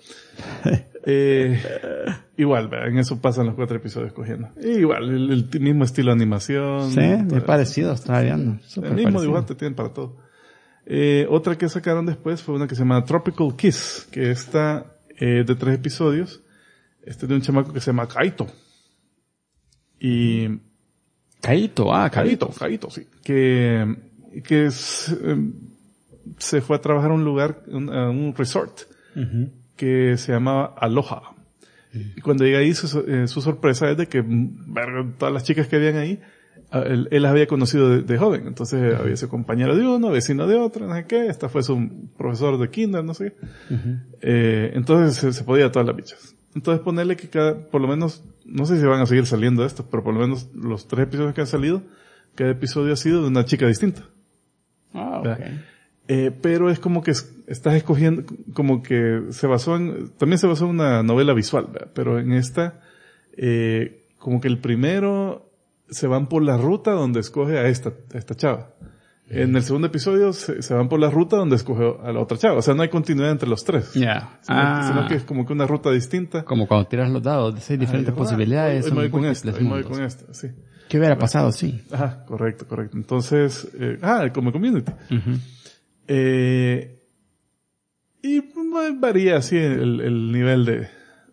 S3: Igual, ¿verdad? En eso pasan los 4 episodios cogiendo. Igual, el mismo estilo de animación.
S1: Sí, muy parecido, estaba viendo.
S3: El mismo dibujante tienen para todo. Otra que sacaron después fue una que se llama Tropical Kiss, que está de 3 episodios. Este es de un chamaco que se llama Kaito. Y...
S1: Kaito,
S3: sí. Que se fue a trabajar a un lugar, a un resort, que se llamaba Aloha. Y cuando llega ahí, su sorpresa es de que todas las chicas que habían ahí, él las había conocido de joven. Entonces había sido compañero de uno, vecino de otro, no sé qué. Esta fue su profesor de kinder, no sé qué. Entonces se podía a todas las bichas. Entonces ponerle que por lo menos, no sé si van a seguir saliendo estos, pero por lo menos los 3 episodios que han salido, cada episodio ha sido de una chica distinta. Pero es como que estás escogiendo, como que también se basó en una novela visual, ¿verdad? Pero en esta, como que el primero se van por la ruta donde escoge a esta chava. En el segundo episodio se van por la ruta donde escoge a la otra chava. O sea, no hay continuidad entre los 3. Sino que es como que una ruta distinta.
S1: Como cuando tiras los dados, de 6 diferentes posibilidades.
S3: Hoy me voy con esta, sí.
S1: ¿Qué hubiera pasado? Sí.
S3: Ajá, correcto. Entonces, como community. Y varía así el nivel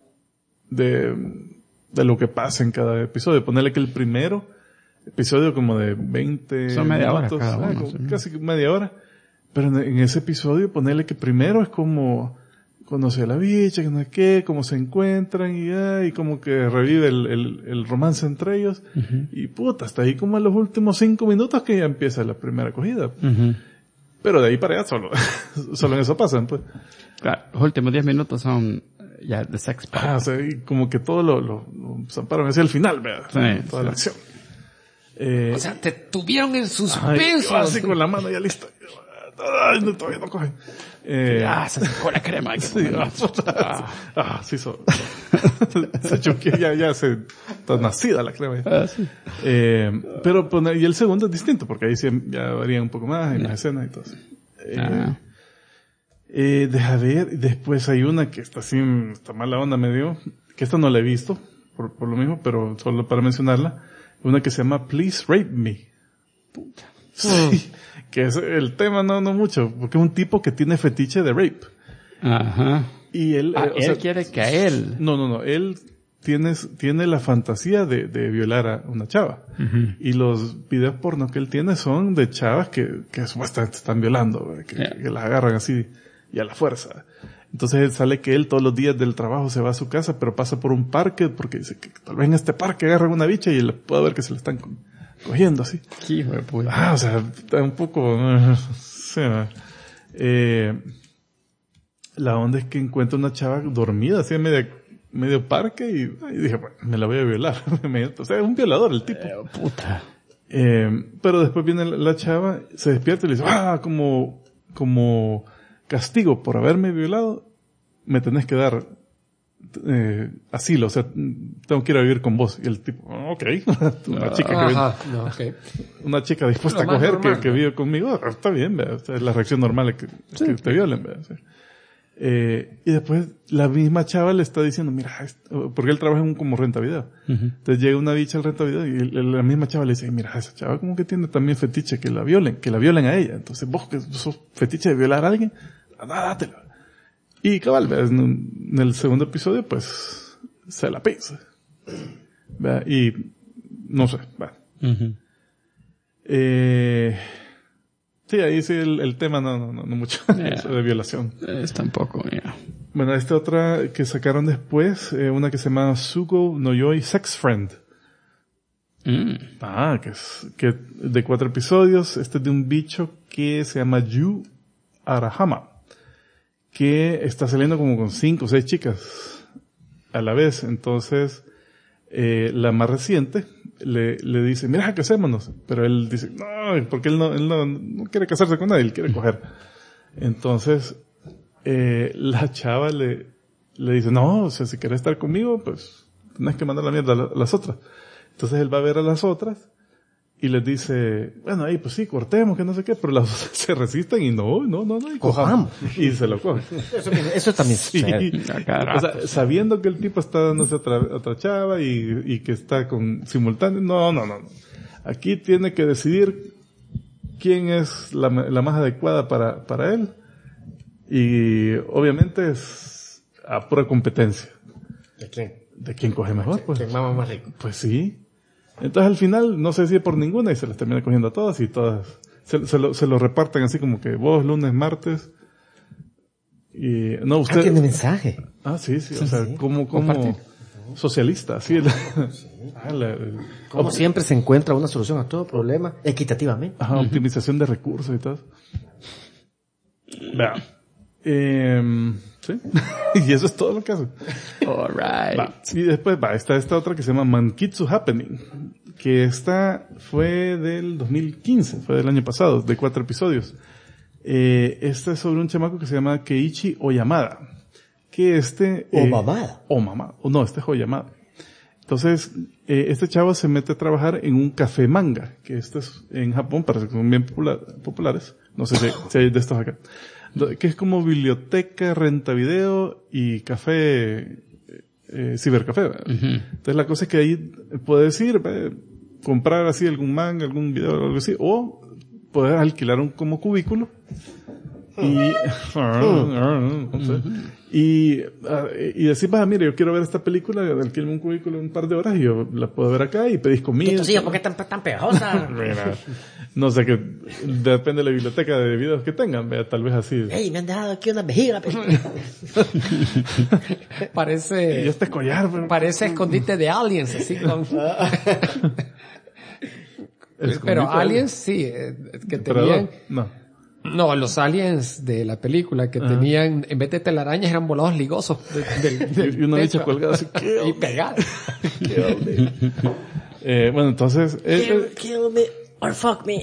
S3: de lo que pasa en cada episodio. Ponerle que el primero episodio como de 20
S1: son media hora
S3: minutos,
S1: cada uno,
S3: casi media hora. Pero en ese episodio ponerle que primero es como conoce a la bicha, que no sé qué, cómo se encuentran y como que revive el romance entre ellos. Y hasta ahí como en los últimos 5 minutos que ya empieza la primera acogida. Pero de ahí para allá solo en eso pasan, pues.
S1: Claro, los últimos 10 minutos son ya de sex part.
S3: O sea, y como que todo lo zamparon hacia el final, ¿verdad? Toda la acción.
S2: O sea, te tuvieron en suspenso.
S3: Así con la mano ya lista. Ay, todavía no cogen.
S1: Se secó la crema.
S3: Se choqueó, ya está nacida la crema.
S1: Sí.
S3: Pero, y el segundo es distinto, porque ahí sí ya varía un poco más en las escenas y todo. Deja ver, después hay una que está mala onda medio, que esta no la he visto, por lo mismo, pero solo para mencionarla. Una que se llama Please Rape Me. Puta. Sí. Que es el tema no mucho, porque es un tipo que tiene fetiche de rape.
S1: Ajá.
S3: Y él,
S1: él quiere que a él.
S3: No. Él tiene la fantasía de violar a una chava. Y los videos porno que él tiene son de chavas que supuestamente están violando, que las agarran así y a la fuerza. Entonces él sale que él todos los días del trabajo se va a su casa, pero pasa por un parque porque dice que tal vez en este parque agarran una bicha y él puede ver que se la están cogiendo así.
S1: Qué hijo de puta.
S3: O sea, está un poco... sí, la onda es que encuentra una chava dormida así en medio parque y dije, bueno, me la voy a violar. O sea, es un violador el tipo.
S1: Puta.
S3: Pero después viene la chava, se despierta y le dice, como castigo por haberme violado, me tenés que dar asilo, o sea, tengo que ir a vivir con vos. Y el tipo, una chica dispuesta a coger normal, que vive conmigo, está bien, ¿verdad? O sea, es la reacción normal que te violen, ¿verdad? O sea, Y después la misma chava le está diciendo, mira, porque él trabaja en como renta video. Entonces llega una bicha al renta video y la misma chava le dice, mira, esa chava como que tiene también fetiche que la violen a ella. Entonces vos que sos fetiche de violar a alguien, dátela. Y cabal, en el segundo episodio, pues, se la pisa. Y, no sé, sí, ahí sí el tema no mucho de violación.
S1: Es tampoco,
S3: Bueno, esta otra que sacaron después, una que se llama Sugo no Yoi Sex Friend. Que de 4 episodios. Este es de un bicho que se llama Yu Arahama, que está saliendo como con 5 o 6 chicas a la vez. Entonces, la más reciente le dice, mira, casémonos. Pero él dice, no, porque él no quiere casarse con nadie, él quiere coger. Entonces, la chava le dice, no, o sea, si quieres estar conmigo, pues, tenés que mandar la mierda a las otras. Entonces él va a ver a las otras y les dice, bueno, ahí pues sí, cortemos, que no sé qué, pero las otras se resisten y no, y cojamos. Y se lo cogen.
S4: Eso también
S3: sí. O sea, sabiendo que el tipo está dándose otra chava y que está con simultáneo, no. Aquí tiene que decidir quién es la más adecuada para él. Y obviamente es a pura competencia.
S4: ¿De quién?
S3: ¿De quién coge mejor? Pues.
S4: ¿Quién mama más rico?
S3: Pues sí. Entonces al final no se decide por ninguna y se las termina cogiendo a todas y todas se lo reparten así como que vos lunes, martes y no usted.
S4: Tiene mensaje.
S3: Sí, o sea, como socialista, así.
S4: Como siempre se encuentra una solución a todo problema equitativamente.
S3: Optimización de recursos y todo. Sí. Y eso es todo lo que hace.
S1: Alright.
S3: Y después está esta otra que se llama Mankitsu Happening, que esta fue del 2015, fue del año pasado, de 4 episodios. Esta es sobre un chamaco que se llama Keiichi Oyamada. Que
S4: Oyamada.
S3: No, este es Oyamada. Entonces, este chavo se mete a trabajar en un café manga, que este es en Japón, parece que son bien populares. No sé si hay de estos acá. Que es como biblioteca, renta video y café, cibercafé. Entonces la cosa es que ahí puedes ir, comprar así algún manga, algún video, algo así, o poder alquilar un como cubículo y decir, mire, yo quiero ver esta película, alquilme un cubículo un par de horas y yo la puedo ver acá y pedís comida.
S4: Entonces, ¿por qué tan pegajosa?
S3: No sé, que depende de la biblioteca de videos que tengan, tal vez así.
S4: Ey, me han dejado aquí una vejiga.
S2: Parece...
S3: Y este collar. Pero...
S2: Parece escondite de Aliens, así con... Pero Aliens sí, que tenían... No, los aliens de la película que tenían, en vez de telarañas, eran volados ligosos.
S3: Y una bicha colgada así.
S2: Y pegada.
S3: Bueno, entonces...
S4: Kill me or fuck me.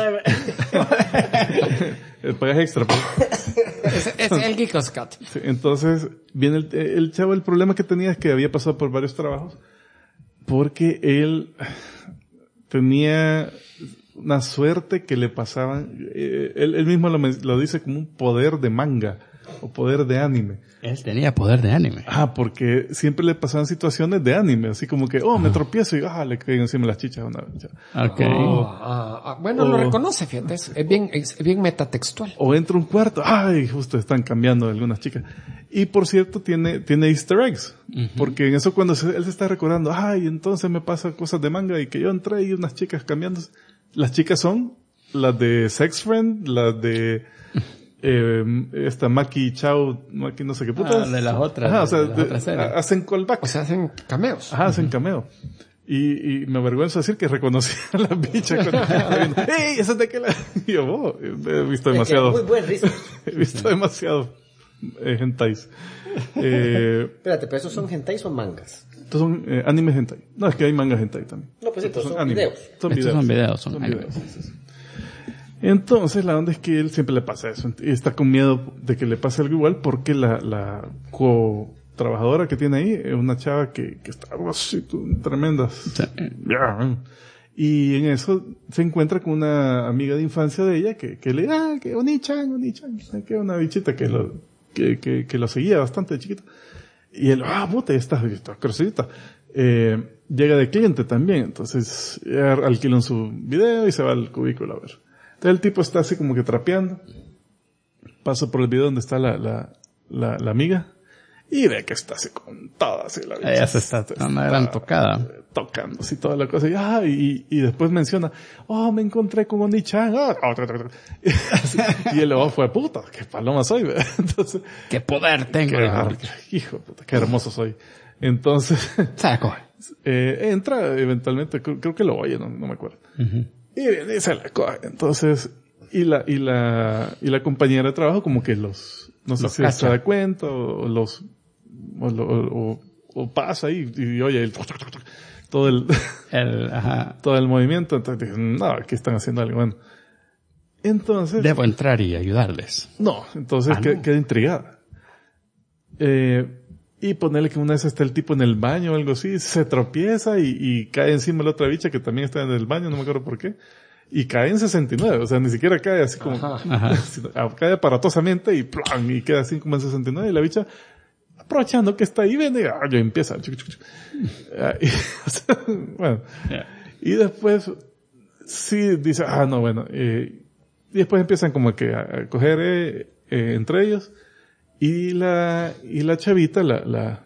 S3: Pagas extra.
S2: Es el Geeko Scott.
S3: Sí, entonces, viene el chavo, el problema que tenía es que había pasado por varios trabajos porque él tenía una suerte que le pasaban, él mismo lo dice como un poder de manga o poder de anime.
S1: Él tenía poder de anime.
S3: Porque siempre le pasaban situaciones de anime, así como que, me tropiezo y le caigo encima las chichas a una bicha.
S1: Okay.
S2: Bueno, lo reconoce, fíjate, es bien metatextual.
S3: O entra a un cuarto, justo están cambiando algunas chicas. Y por cierto, tiene easter eggs. Porque en eso cuando él se está recordando, entonces me pasan cosas de manga y que yo entré y unas chicas cambiando. Las chicas son las de Sex Friend, las de esta Maki Chao, Maki no sé qué putas.
S1: De las otras.
S3: Hacen callback.
S2: O sea, hacen cameos.
S3: Hacen cameo. Y me avergüenza decir que reconocí a la bicha cuando estaba viendo. ¡Ey! ¿Esa es de qué la...? Y yo, he visto demasiado.
S4: Muy buen risa.
S3: He visto demasiado hentais.
S4: Espérate, ¿pero esos son hentais o mangas?
S3: Estos son animes hentai. No, es que hay mangas hentai también.
S4: No, pues estos son videos.
S3: Son videos.
S1: Son videos.
S3: Entonces la onda es que él siempre le pasa eso. Y está con miedo de que le pase algo igual porque la co-trabajadora que tiene ahí es una chava que está así, tremenda. Sí. Y en eso se encuentra con una amiga de infancia de ella que le que Oni-chan, que una bichita que que lo seguía bastante de chiquito. Y él, puta, ya está crecidita. Llega de cliente también, entonces alquilan su video y se va al cubículo a ver. Entonces el tipo está así como que trapeando. Pasa por el video donde está la amiga. Y ve que está así con toda así la bicha.
S1: Ella se está una gran tocada.
S3: Tocando así toda la cosa. Y después menciona, me encontré con Oni-chan. Y él fue, puta, qué paloma soy. Entonces,
S1: qué poder tengo.
S3: Hijo, puta, qué hermoso soy. Entonces, entra eventualmente, creo que lo oye, no me acuerdo. Uh-huh. Y se la coge. Entonces, y la compañera de trabajo como que no sé si se da cuenta o pasa ahí y oye todo el movimiento. Entonces dicen, no, aquí están haciendo algo. Bueno, entonces
S1: debo entrar y ayudarles.
S3: No, entonces queda intrigada. Y ponerle que una vez está el tipo en el baño o algo así, se tropieza y cae encima la otra bicha que también está en el baño, no me acuerdo por qué. Y cae en 69, o sea, ni siquiera cae así como, cae aparatosamente y ¡plum! Y queda así como en 69 y la bicha, aprovechando que está ahí, viene y empieza. Bueno. Y después, sí, dice, no, bueno, y después empiezan como que a coger, entre ellos, y la chavita, la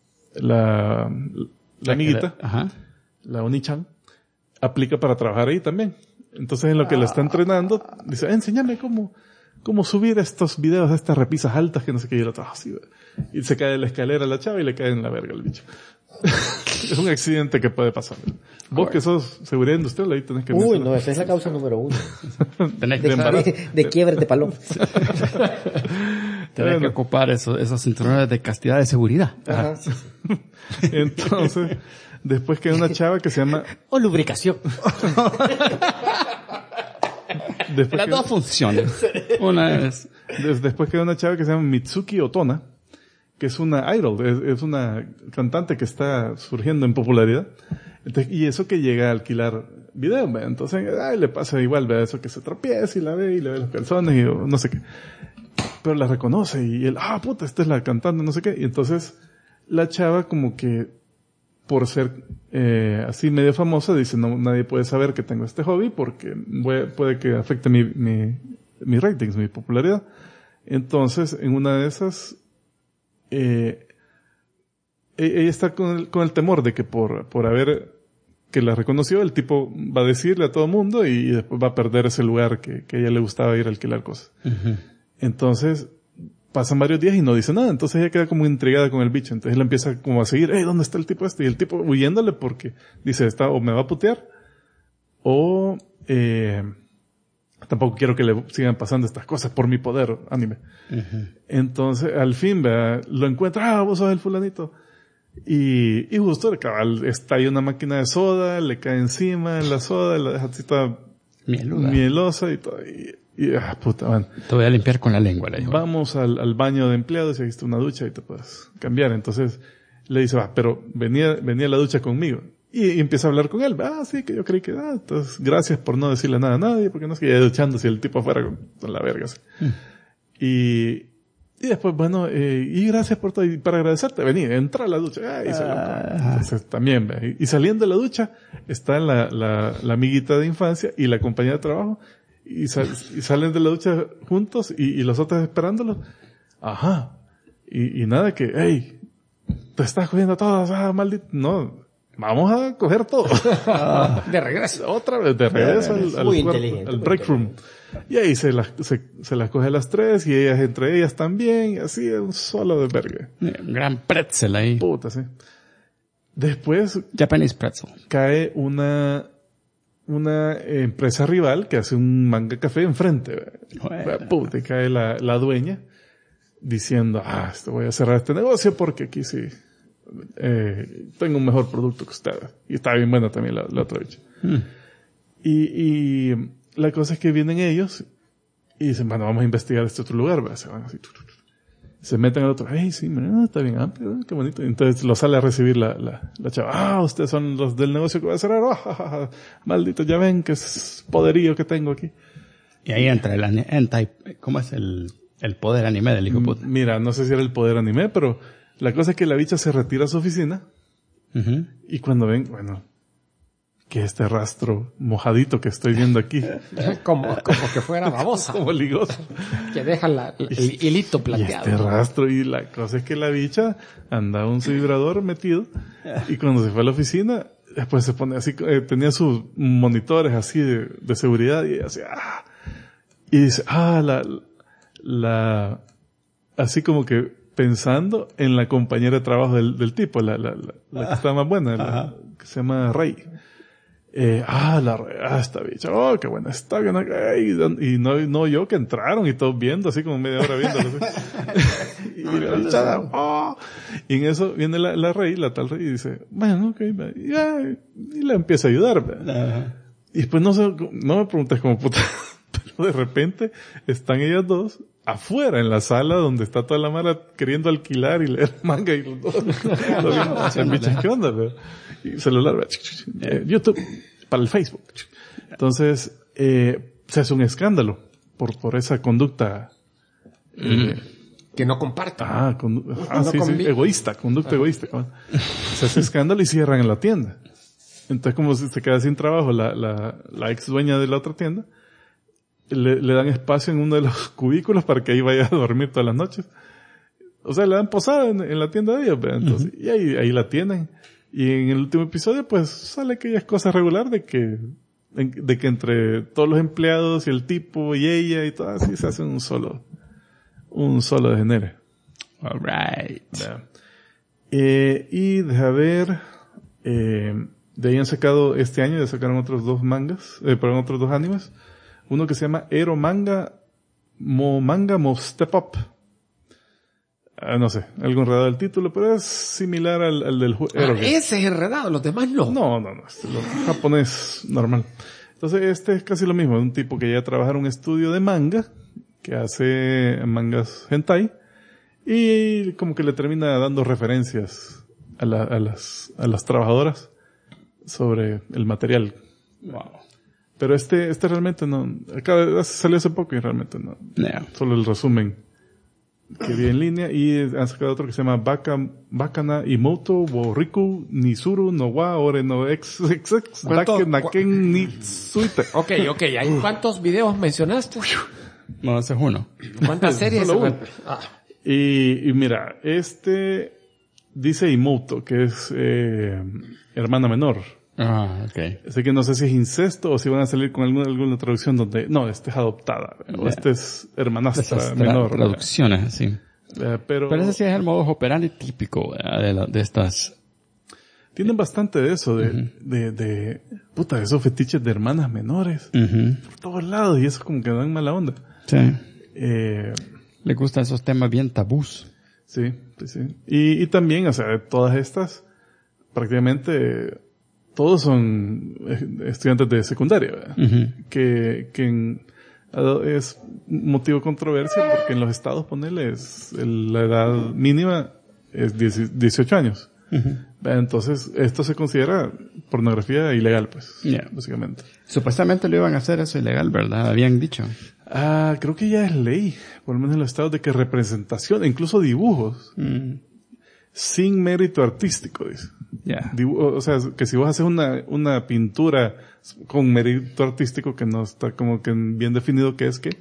S3: amiguita, la Oni-chan, aplica para trabajar ahí también. Entonces en lo que la está entrenando, dice, enséñame cómo subir estos videos de estas repisas altas que no sé qué, y el otro, así, y se cae de la escalera la chava y le cae en la verga el bicho. Es un accidente que puede pasar. Vos que sos seguridad industrial, ahí tenés que...
S4: no, esa es la causa número 1.
S1: Tenés
S4: de quiebre de paloma.
S1: Tenés que ocupar esos cinturones de castidad de seguridad.
S4: Ajá.
S3: Entonces, después queda una chava que se llama...
S4: O lubricación.
S1: Las dos funciones. Una es...
S3: Después queda una chava que se llama Mitsuki Otona, que es una idol, es una cantante que está surgiendo en popularidad. Entonces, y eso que llega a alquilar video, ¿ve? Entonces, le pasa igual, ve eso que se tropieza y la ve y le ve los calzones y no sé qué. Pero la reconoce y él, puta, esta es la cantante, no sé qué. Y entonces, la chava como que, por ser así medio famosa, dice, no, nadie puede saber que tengo este hobby porque puede que afecte mi ratings, mi popularidad. Entonces, en una de esas, ella está con el temor de que por haber que la reconoció, el tipo va a decirle a todo el mundo y después va a perder ese lugar que a ella le gustaba ir a alquilar cosas. Uh-huh. Entonces, pasan varios días y no dice nada. Entonces ella queda como intrigada con el bicho. Entonces él empieza como a seguir, ¿dónde está el tipo este? Y el tipo huyéndole porque dice, o me va a putear o tampoco quiero que le sigan pasando estas cosas por mi poder, anime. Uh-huh. Entonces, al fin, lo encuentra, vos sos el fulanito. Y justo, cabal, está ahí una máquina de soda, le cae encima en la soda, la deja así toda mielosa y todo. Puta, man.
S1: Te voy a limpiar con la lengua, le digo.
S3: Vamos al baño de empleados y ahí está una ducha y te puedes cambiar. Entonces, le dice, pero venía a la ducha conmigo. Y empieza a hablar con él. Sí, que yo creí que, entonces, gracias por no decirle nada a nadie, porque no es que ya duchando si el tipo afuera con la verga, así. Y después, bueno, y gracias por todo, y para agradecerte, vení, entra a la ducha, y se entonces también, ve. Y saliendo de la ducha, está la amiguita de infancia y la compañera de trabajo, y salen de la ducha juntos, y los otros esperándolos. Ajá. Y nada que, te estás cogiendo todas, maldito, no. Vamos a coger todo.
S4: De regreso.
S3: Otra vez, de regreso al break room. Y ahí se las coge a las 3 y ellas entre ellas también, y así es un solo de verga.
S1: Un gran pretzel ahí.
S3: Puta, sí. Después
S1: Japanese pretzel.
S3: Cae una empresa rival que hace un manga café enfrente. Bueno. Puta, y cae la dueña diciendo, voy a cerrar este negocio porque aquí sí tengo un mejor producto que ustedes. Y está bien buena también la otra bicha. Y la cosa es que vienen ellos y dicen, bueno, vamos a investigar este otro lugar. Se van así. Se meten al otro. Sí, mira, está bien amplio, qué bonito. Entonces lo sale a recibir la chava. Ustedes son los del negocio que voy a cerrar. Maldito, ya ven que es poderío que tengo aquí.
S1: Y ahí entra el hentai, ¿cómo es el El poder anime del hijo de puta.
S3: Mira, no sé si era el poder anime, pero la cosa es que la bicha se retira a su oficina. Uh-huh. Y cuando ven, bueno, que este rastro mojadito que estoy viendo aquí.
S2: como que fuera babosa.
S3: Como ligoso.
S2: Que deja el hilito plateado.
S3: Y este rastro, y la cosa es que la bicha andaba un vibrador metido, y cuando se fue a la oficina, después se pone así, tenía sus monitores así de seguridad, y así, y dice, así como que pensando en la compañera de trabajo del tipo, la que está más buena, que se llama Rey. Esta bicha, qué buena está, y no yo que entraron y todos viendo, así como media hora viendo. Y la bicha, y en eso viene la tal Rey, y dice, bueno, ok, y la empieza a ayudar, y después no me preguntes como puta, pero de repente están ellas dos afuera en la sala donde está toda la mara queriendo alquilar y leer manga, y los dos hacen bichas, ¿qué onda? Y celular, YouTube, para el Facebook. Entonces, se hace un escándalo por esa conducta,
S2: que no comparta.
S3: Egoísta, conducta egoísta. Se hace escándalo y cierran en la tienda. Entonces, como se queda sin trabajo la ex dueña de la otra tienda, le dan espacio en uno de los cubículos para que ahí vaya a dormir todas las noches. O sea, le dan posada en la tienda de ellos, entonces, y ahí la tienen. Y en el último episodio, pues, sale que ya es cosa regular de que entre todos los empleados y el tipo y ella y todo así se hace un solo degenere.
S1: Alright.
S3: Y deja ver, de ahí han sacado, este año ya sacaron otros 2 mangas, otros 2 animes. Uno que se llama Ero Manga Mo Step Up. No sé, algo enredado el título, pero es similar al del Ero.
S2: Ese es enredado, los demás no.
S3: No, es lo japonés normal. Entonces este es casi lo mismo, un tipo que ya trabaja en un estudio de manga, que hace mangas hentai, y como que le termina dando referencias a las trabajadoras sobre el material.
S1: Wow.
S3: Pero este realmente no, salió hace poco y realmente no. Solo el resumen que vi en línea, y han sacado otro que se llama Bakana Imoto wo Riku Nizuru no wa ore no ex dake naken ni suite.
S2: Ok, ¿cuántos videos mencionaste?
S1: No, ese es uno.
S2: ¿Cuántas series?
S3: Solo uno. Y mira, dice Imoto, que es hermana menor.
S1: Okay.
S3: Así que no sé si es incesto o si van a salir con alguna traducción donde, no, esta es adoptada, o esta es hermanastra menor.
S1: Traducciones, sí.
S3: Pero
S1: ese sí es el modus operandi típico de estas.
S3: Tienen bastante de eso, de esos fetiches de hermanas menores. Por todos lados, y eso como que dan mala onda.
S1: Sí. Le gustan esos temas bien tabús.
S3: Sí. Y también, o sea, de todas estas, prácticamente todos son estudiantes de secundaria, ¿verdad? Que es motivo de controversia porque en los estados, ponele, la edad mínima es 18 años. Entonces, esto se considera pornografía ilegal, pues, básicamente.
S1: Supuestamente lo iban a hacer eso ilegal, ¿verdad? Habían dicho.
S3: Creo que ya es ley, por lo menos en los estados, de que representación, incluso dibujos, sin mérito artístico, dice. O sea, que si vos haces una pintura con mérito artístico que no está como que bien definido qué es qué,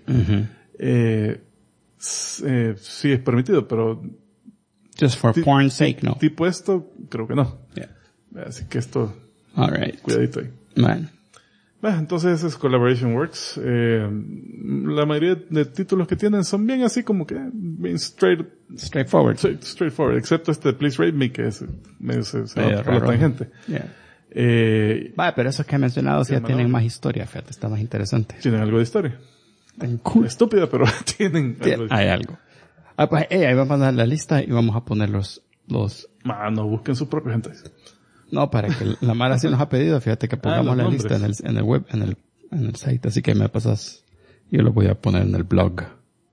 S3: sí es permitido, pero
S1: just for porn's sake, no.
S3: Tipo esto, creo que no. Así que esto, cuidadito ahí. Entonces es Collaboration Works. La mayoría de títulos que tienen son bien así como que bien straightforward, excepto Please Rape Me, que es medio se va por la tangente.
S1: Pero esos que he mencionado ya tienen más historia, fíjate, está más interesante.
S3: Tienen algo de historia.
S1: Cool.
S3: Estúpida, pero tienen algo.
S1: Hay algo. Pues ahí vamos a dar la lista y vamos a poner los...
S3: No busquen su propia gente.
S1: No, para que la Mara sí nos ha pedido, fíjate que pongamos la lista en el web, en el site, así que me pasas, yo lo voy a poner en el blog.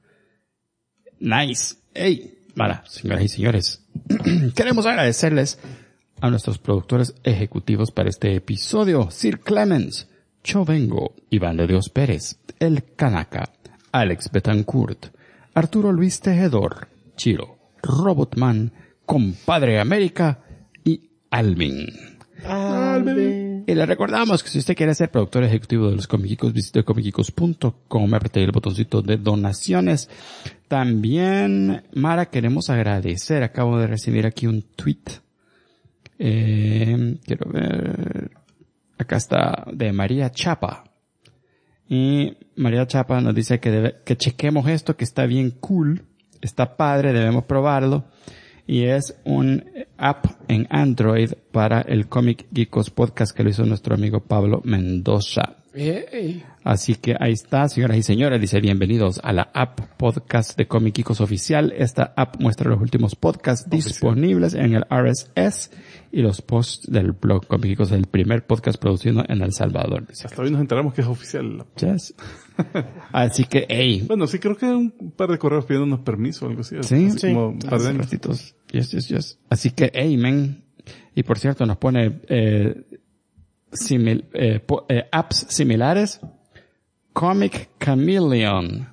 S1: Nice. Hey, Mara, señoras y señores, queremos agradecerles a nuestros productores ejecutivos para este episodio: Sir Clemens, Chovengo, Iván de Dios Pérez, El Kanaka, Alex Betancourt, Arturo Luis Tejedor, Chiro, Robotman, Compadre América y Alvin. Y le recordamos que si usted quiere ser productor ejecutivo de los Comicicos, visite comicicos.com, apriete el botoncito de donaciones. También, Mara, queremos agradecer. Acabo de recibir aquí un tweet. Quiero ver. Acá está, de María Chapa. Y María Chapa nos dice que chequemos esto, que está bien cool. Está padre, debemos probarlo. Y es un app en Android para el Comic Geekos Podcast que lo hizo nuestro amigo Pablo Mendoza.
S2: Hey.
S1: Así que ahí está, señoras y señores. Dice, bienvenidos a la app podcast de Comic Geekos Oficial. Esta app muestra los últimos podcasts disponibles en el RSS y los posts del blog Comic Geekos, el primer podcast producido en El Salvador. Dice.
S3: Hasta hoy nos enteramos que es oficial.
S1: Yes. Así que, hey.
S3: Bueno, sí, creo que un par de correos pidiéndonos permiso o algo así.
S1: Sí,
S3: así como un par de años.
S1: Ratitos. Yes. Así que, hey, man. Y por cierto, nos pone apps similares. Comic Chameleon.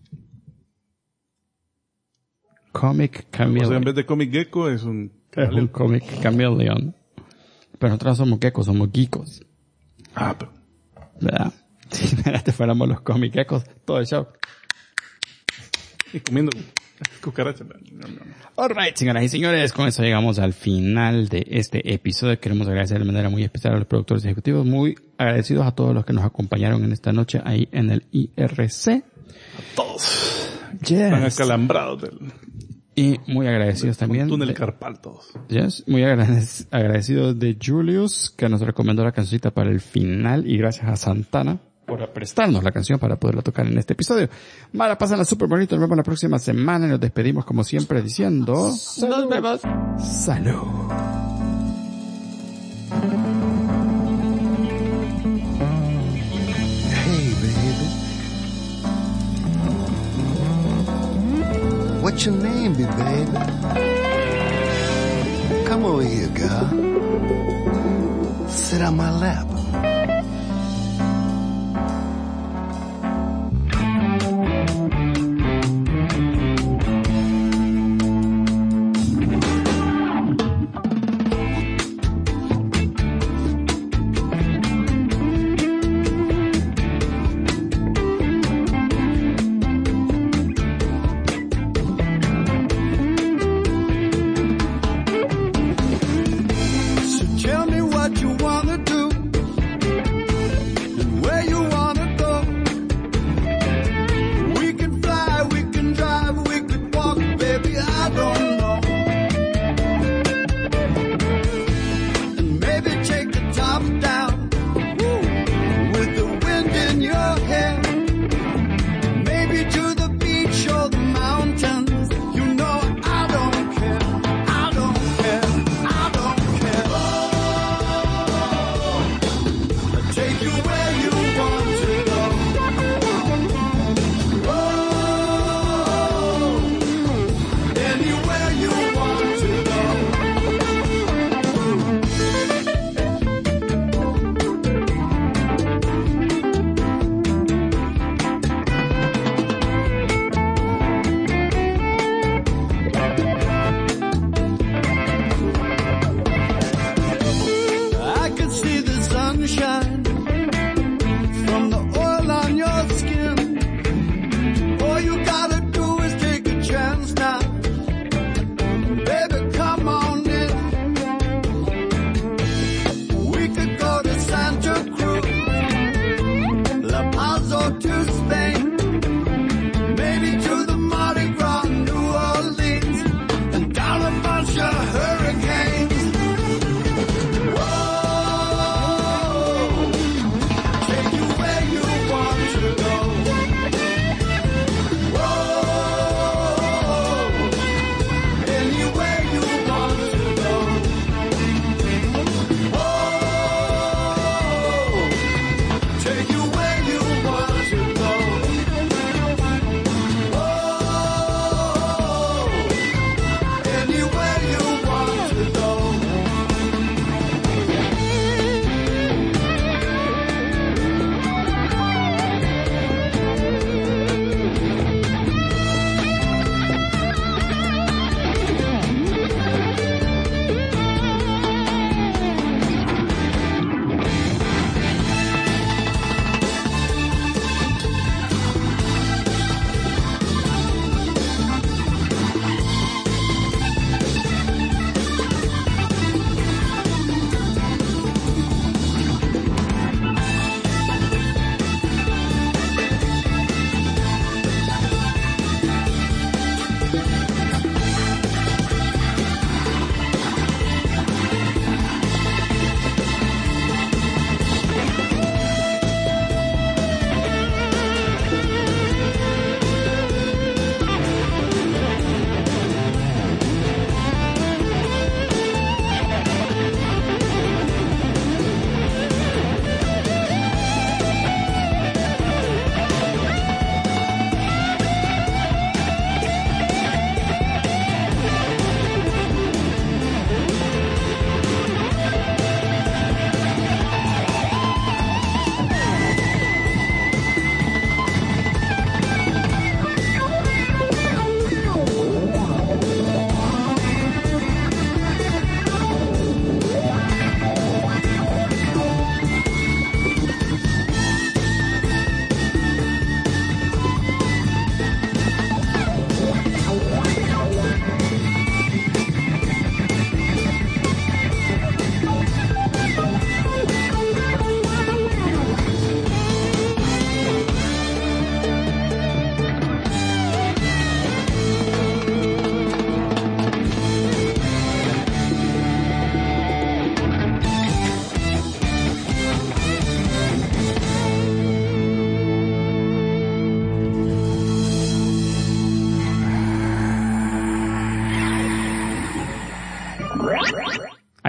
S3: O sea, en vez de Comic Gecko es un
S1: Comic Chameleon. Pero nosotros somos geckos, somos geekos.
S3: Pero...
S1: ¿verdad? Si te fuéramos los Comic Geckos, todo el show.
S3: Y comiendo cucarachas.
S1: Alright, señoras y señores, con eso llegamos al final de este episodio. Queremos agradecer de manera muy especial a los productores ejecutivos, muy agradecidos a todos los que nos acompañaron en esta noche ahí en el IRC.
S3: A todos.
S1: Yes.
S3: Están acalambrados
S1: y muy agradecidos también.
S3: Túnel carpal todos.
S1: Yes. Muy agradecidos de Julius, que nos recomendó la cancioncita para el final, y gracias a Santana por prestarnos la canción para poderla tocar en este episodio. Mara, pásenla súper bonito. Nos vemos la próxima semana y nos despedimos como siempre diciendo...
S2: ¡Salud! Nos vemos.
S1: ¡Salud!
S5: Hey, baby. What's your name, baby? Come over here, girl. Sit on my lap.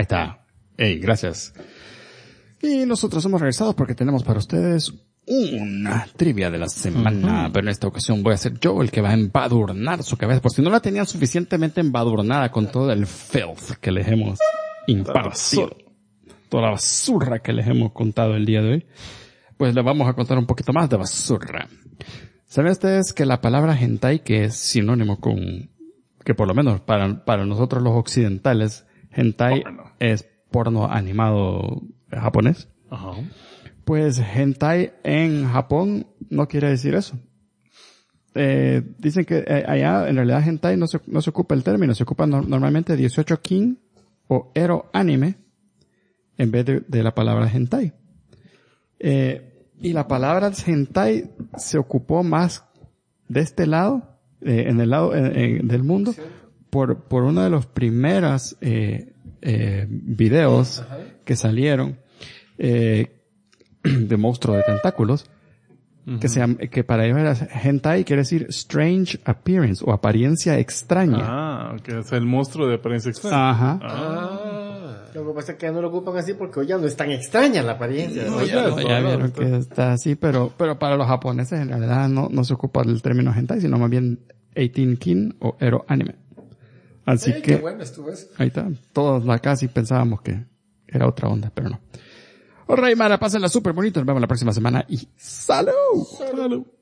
S1: está. Hey, gracias. Y nosotros hemos regresado porque tenemos para ustedes una trivia de la semana, pero en esta ocasión voy a ser yo el que va a embadurnar su cabeza, por si no la tenían suficientemente embadurnada con todo el filth que les hemos impartido, toda la basura que les hemos contado el día de hoy, pues les vamos a contar un poquito más de basura. ¿Saben ustedes que la palabra hentai, que es sinónimo con, que por lo menos para nosotros los occidentales, hentai es porno animado japonés?
S3: Ajá.
S1: Pues hentai en Japón no quiere decir eso. Dicen que allá en realidad hentai no se ocupa el término, se ocupa normalmente 18 kin o ero anime en vez de la palabra hentai. Y la palabra hentai se ocupó más de este lado, en el lado del mundo, por uno de los primeros videos que salieron de monstruo de tentáculos, que para ellos era hentai, quiere decir strange appearance o apariencia extraña.
S3: Ah, que es el monstruo de apariencia extraña.
S1: Ajá.
S4: Lo que pasa es que ya no lo ocupan así porque hoy ya no es tan extraña la apariencia.
S1: Ya vieron que está así, pero para los japoneses en realidad no se ocupa el término hentai, sino más bien 18 kin o ero anime. Así que,
S2: qué bueno estuvo eso.
S1: Ahí está. Todos acá sí pensábamos que era otra onda, pero no. Alright, Mara, pásenla súper bonito. Nos vemos la próxima semana y ¡salud!
S3: Salud.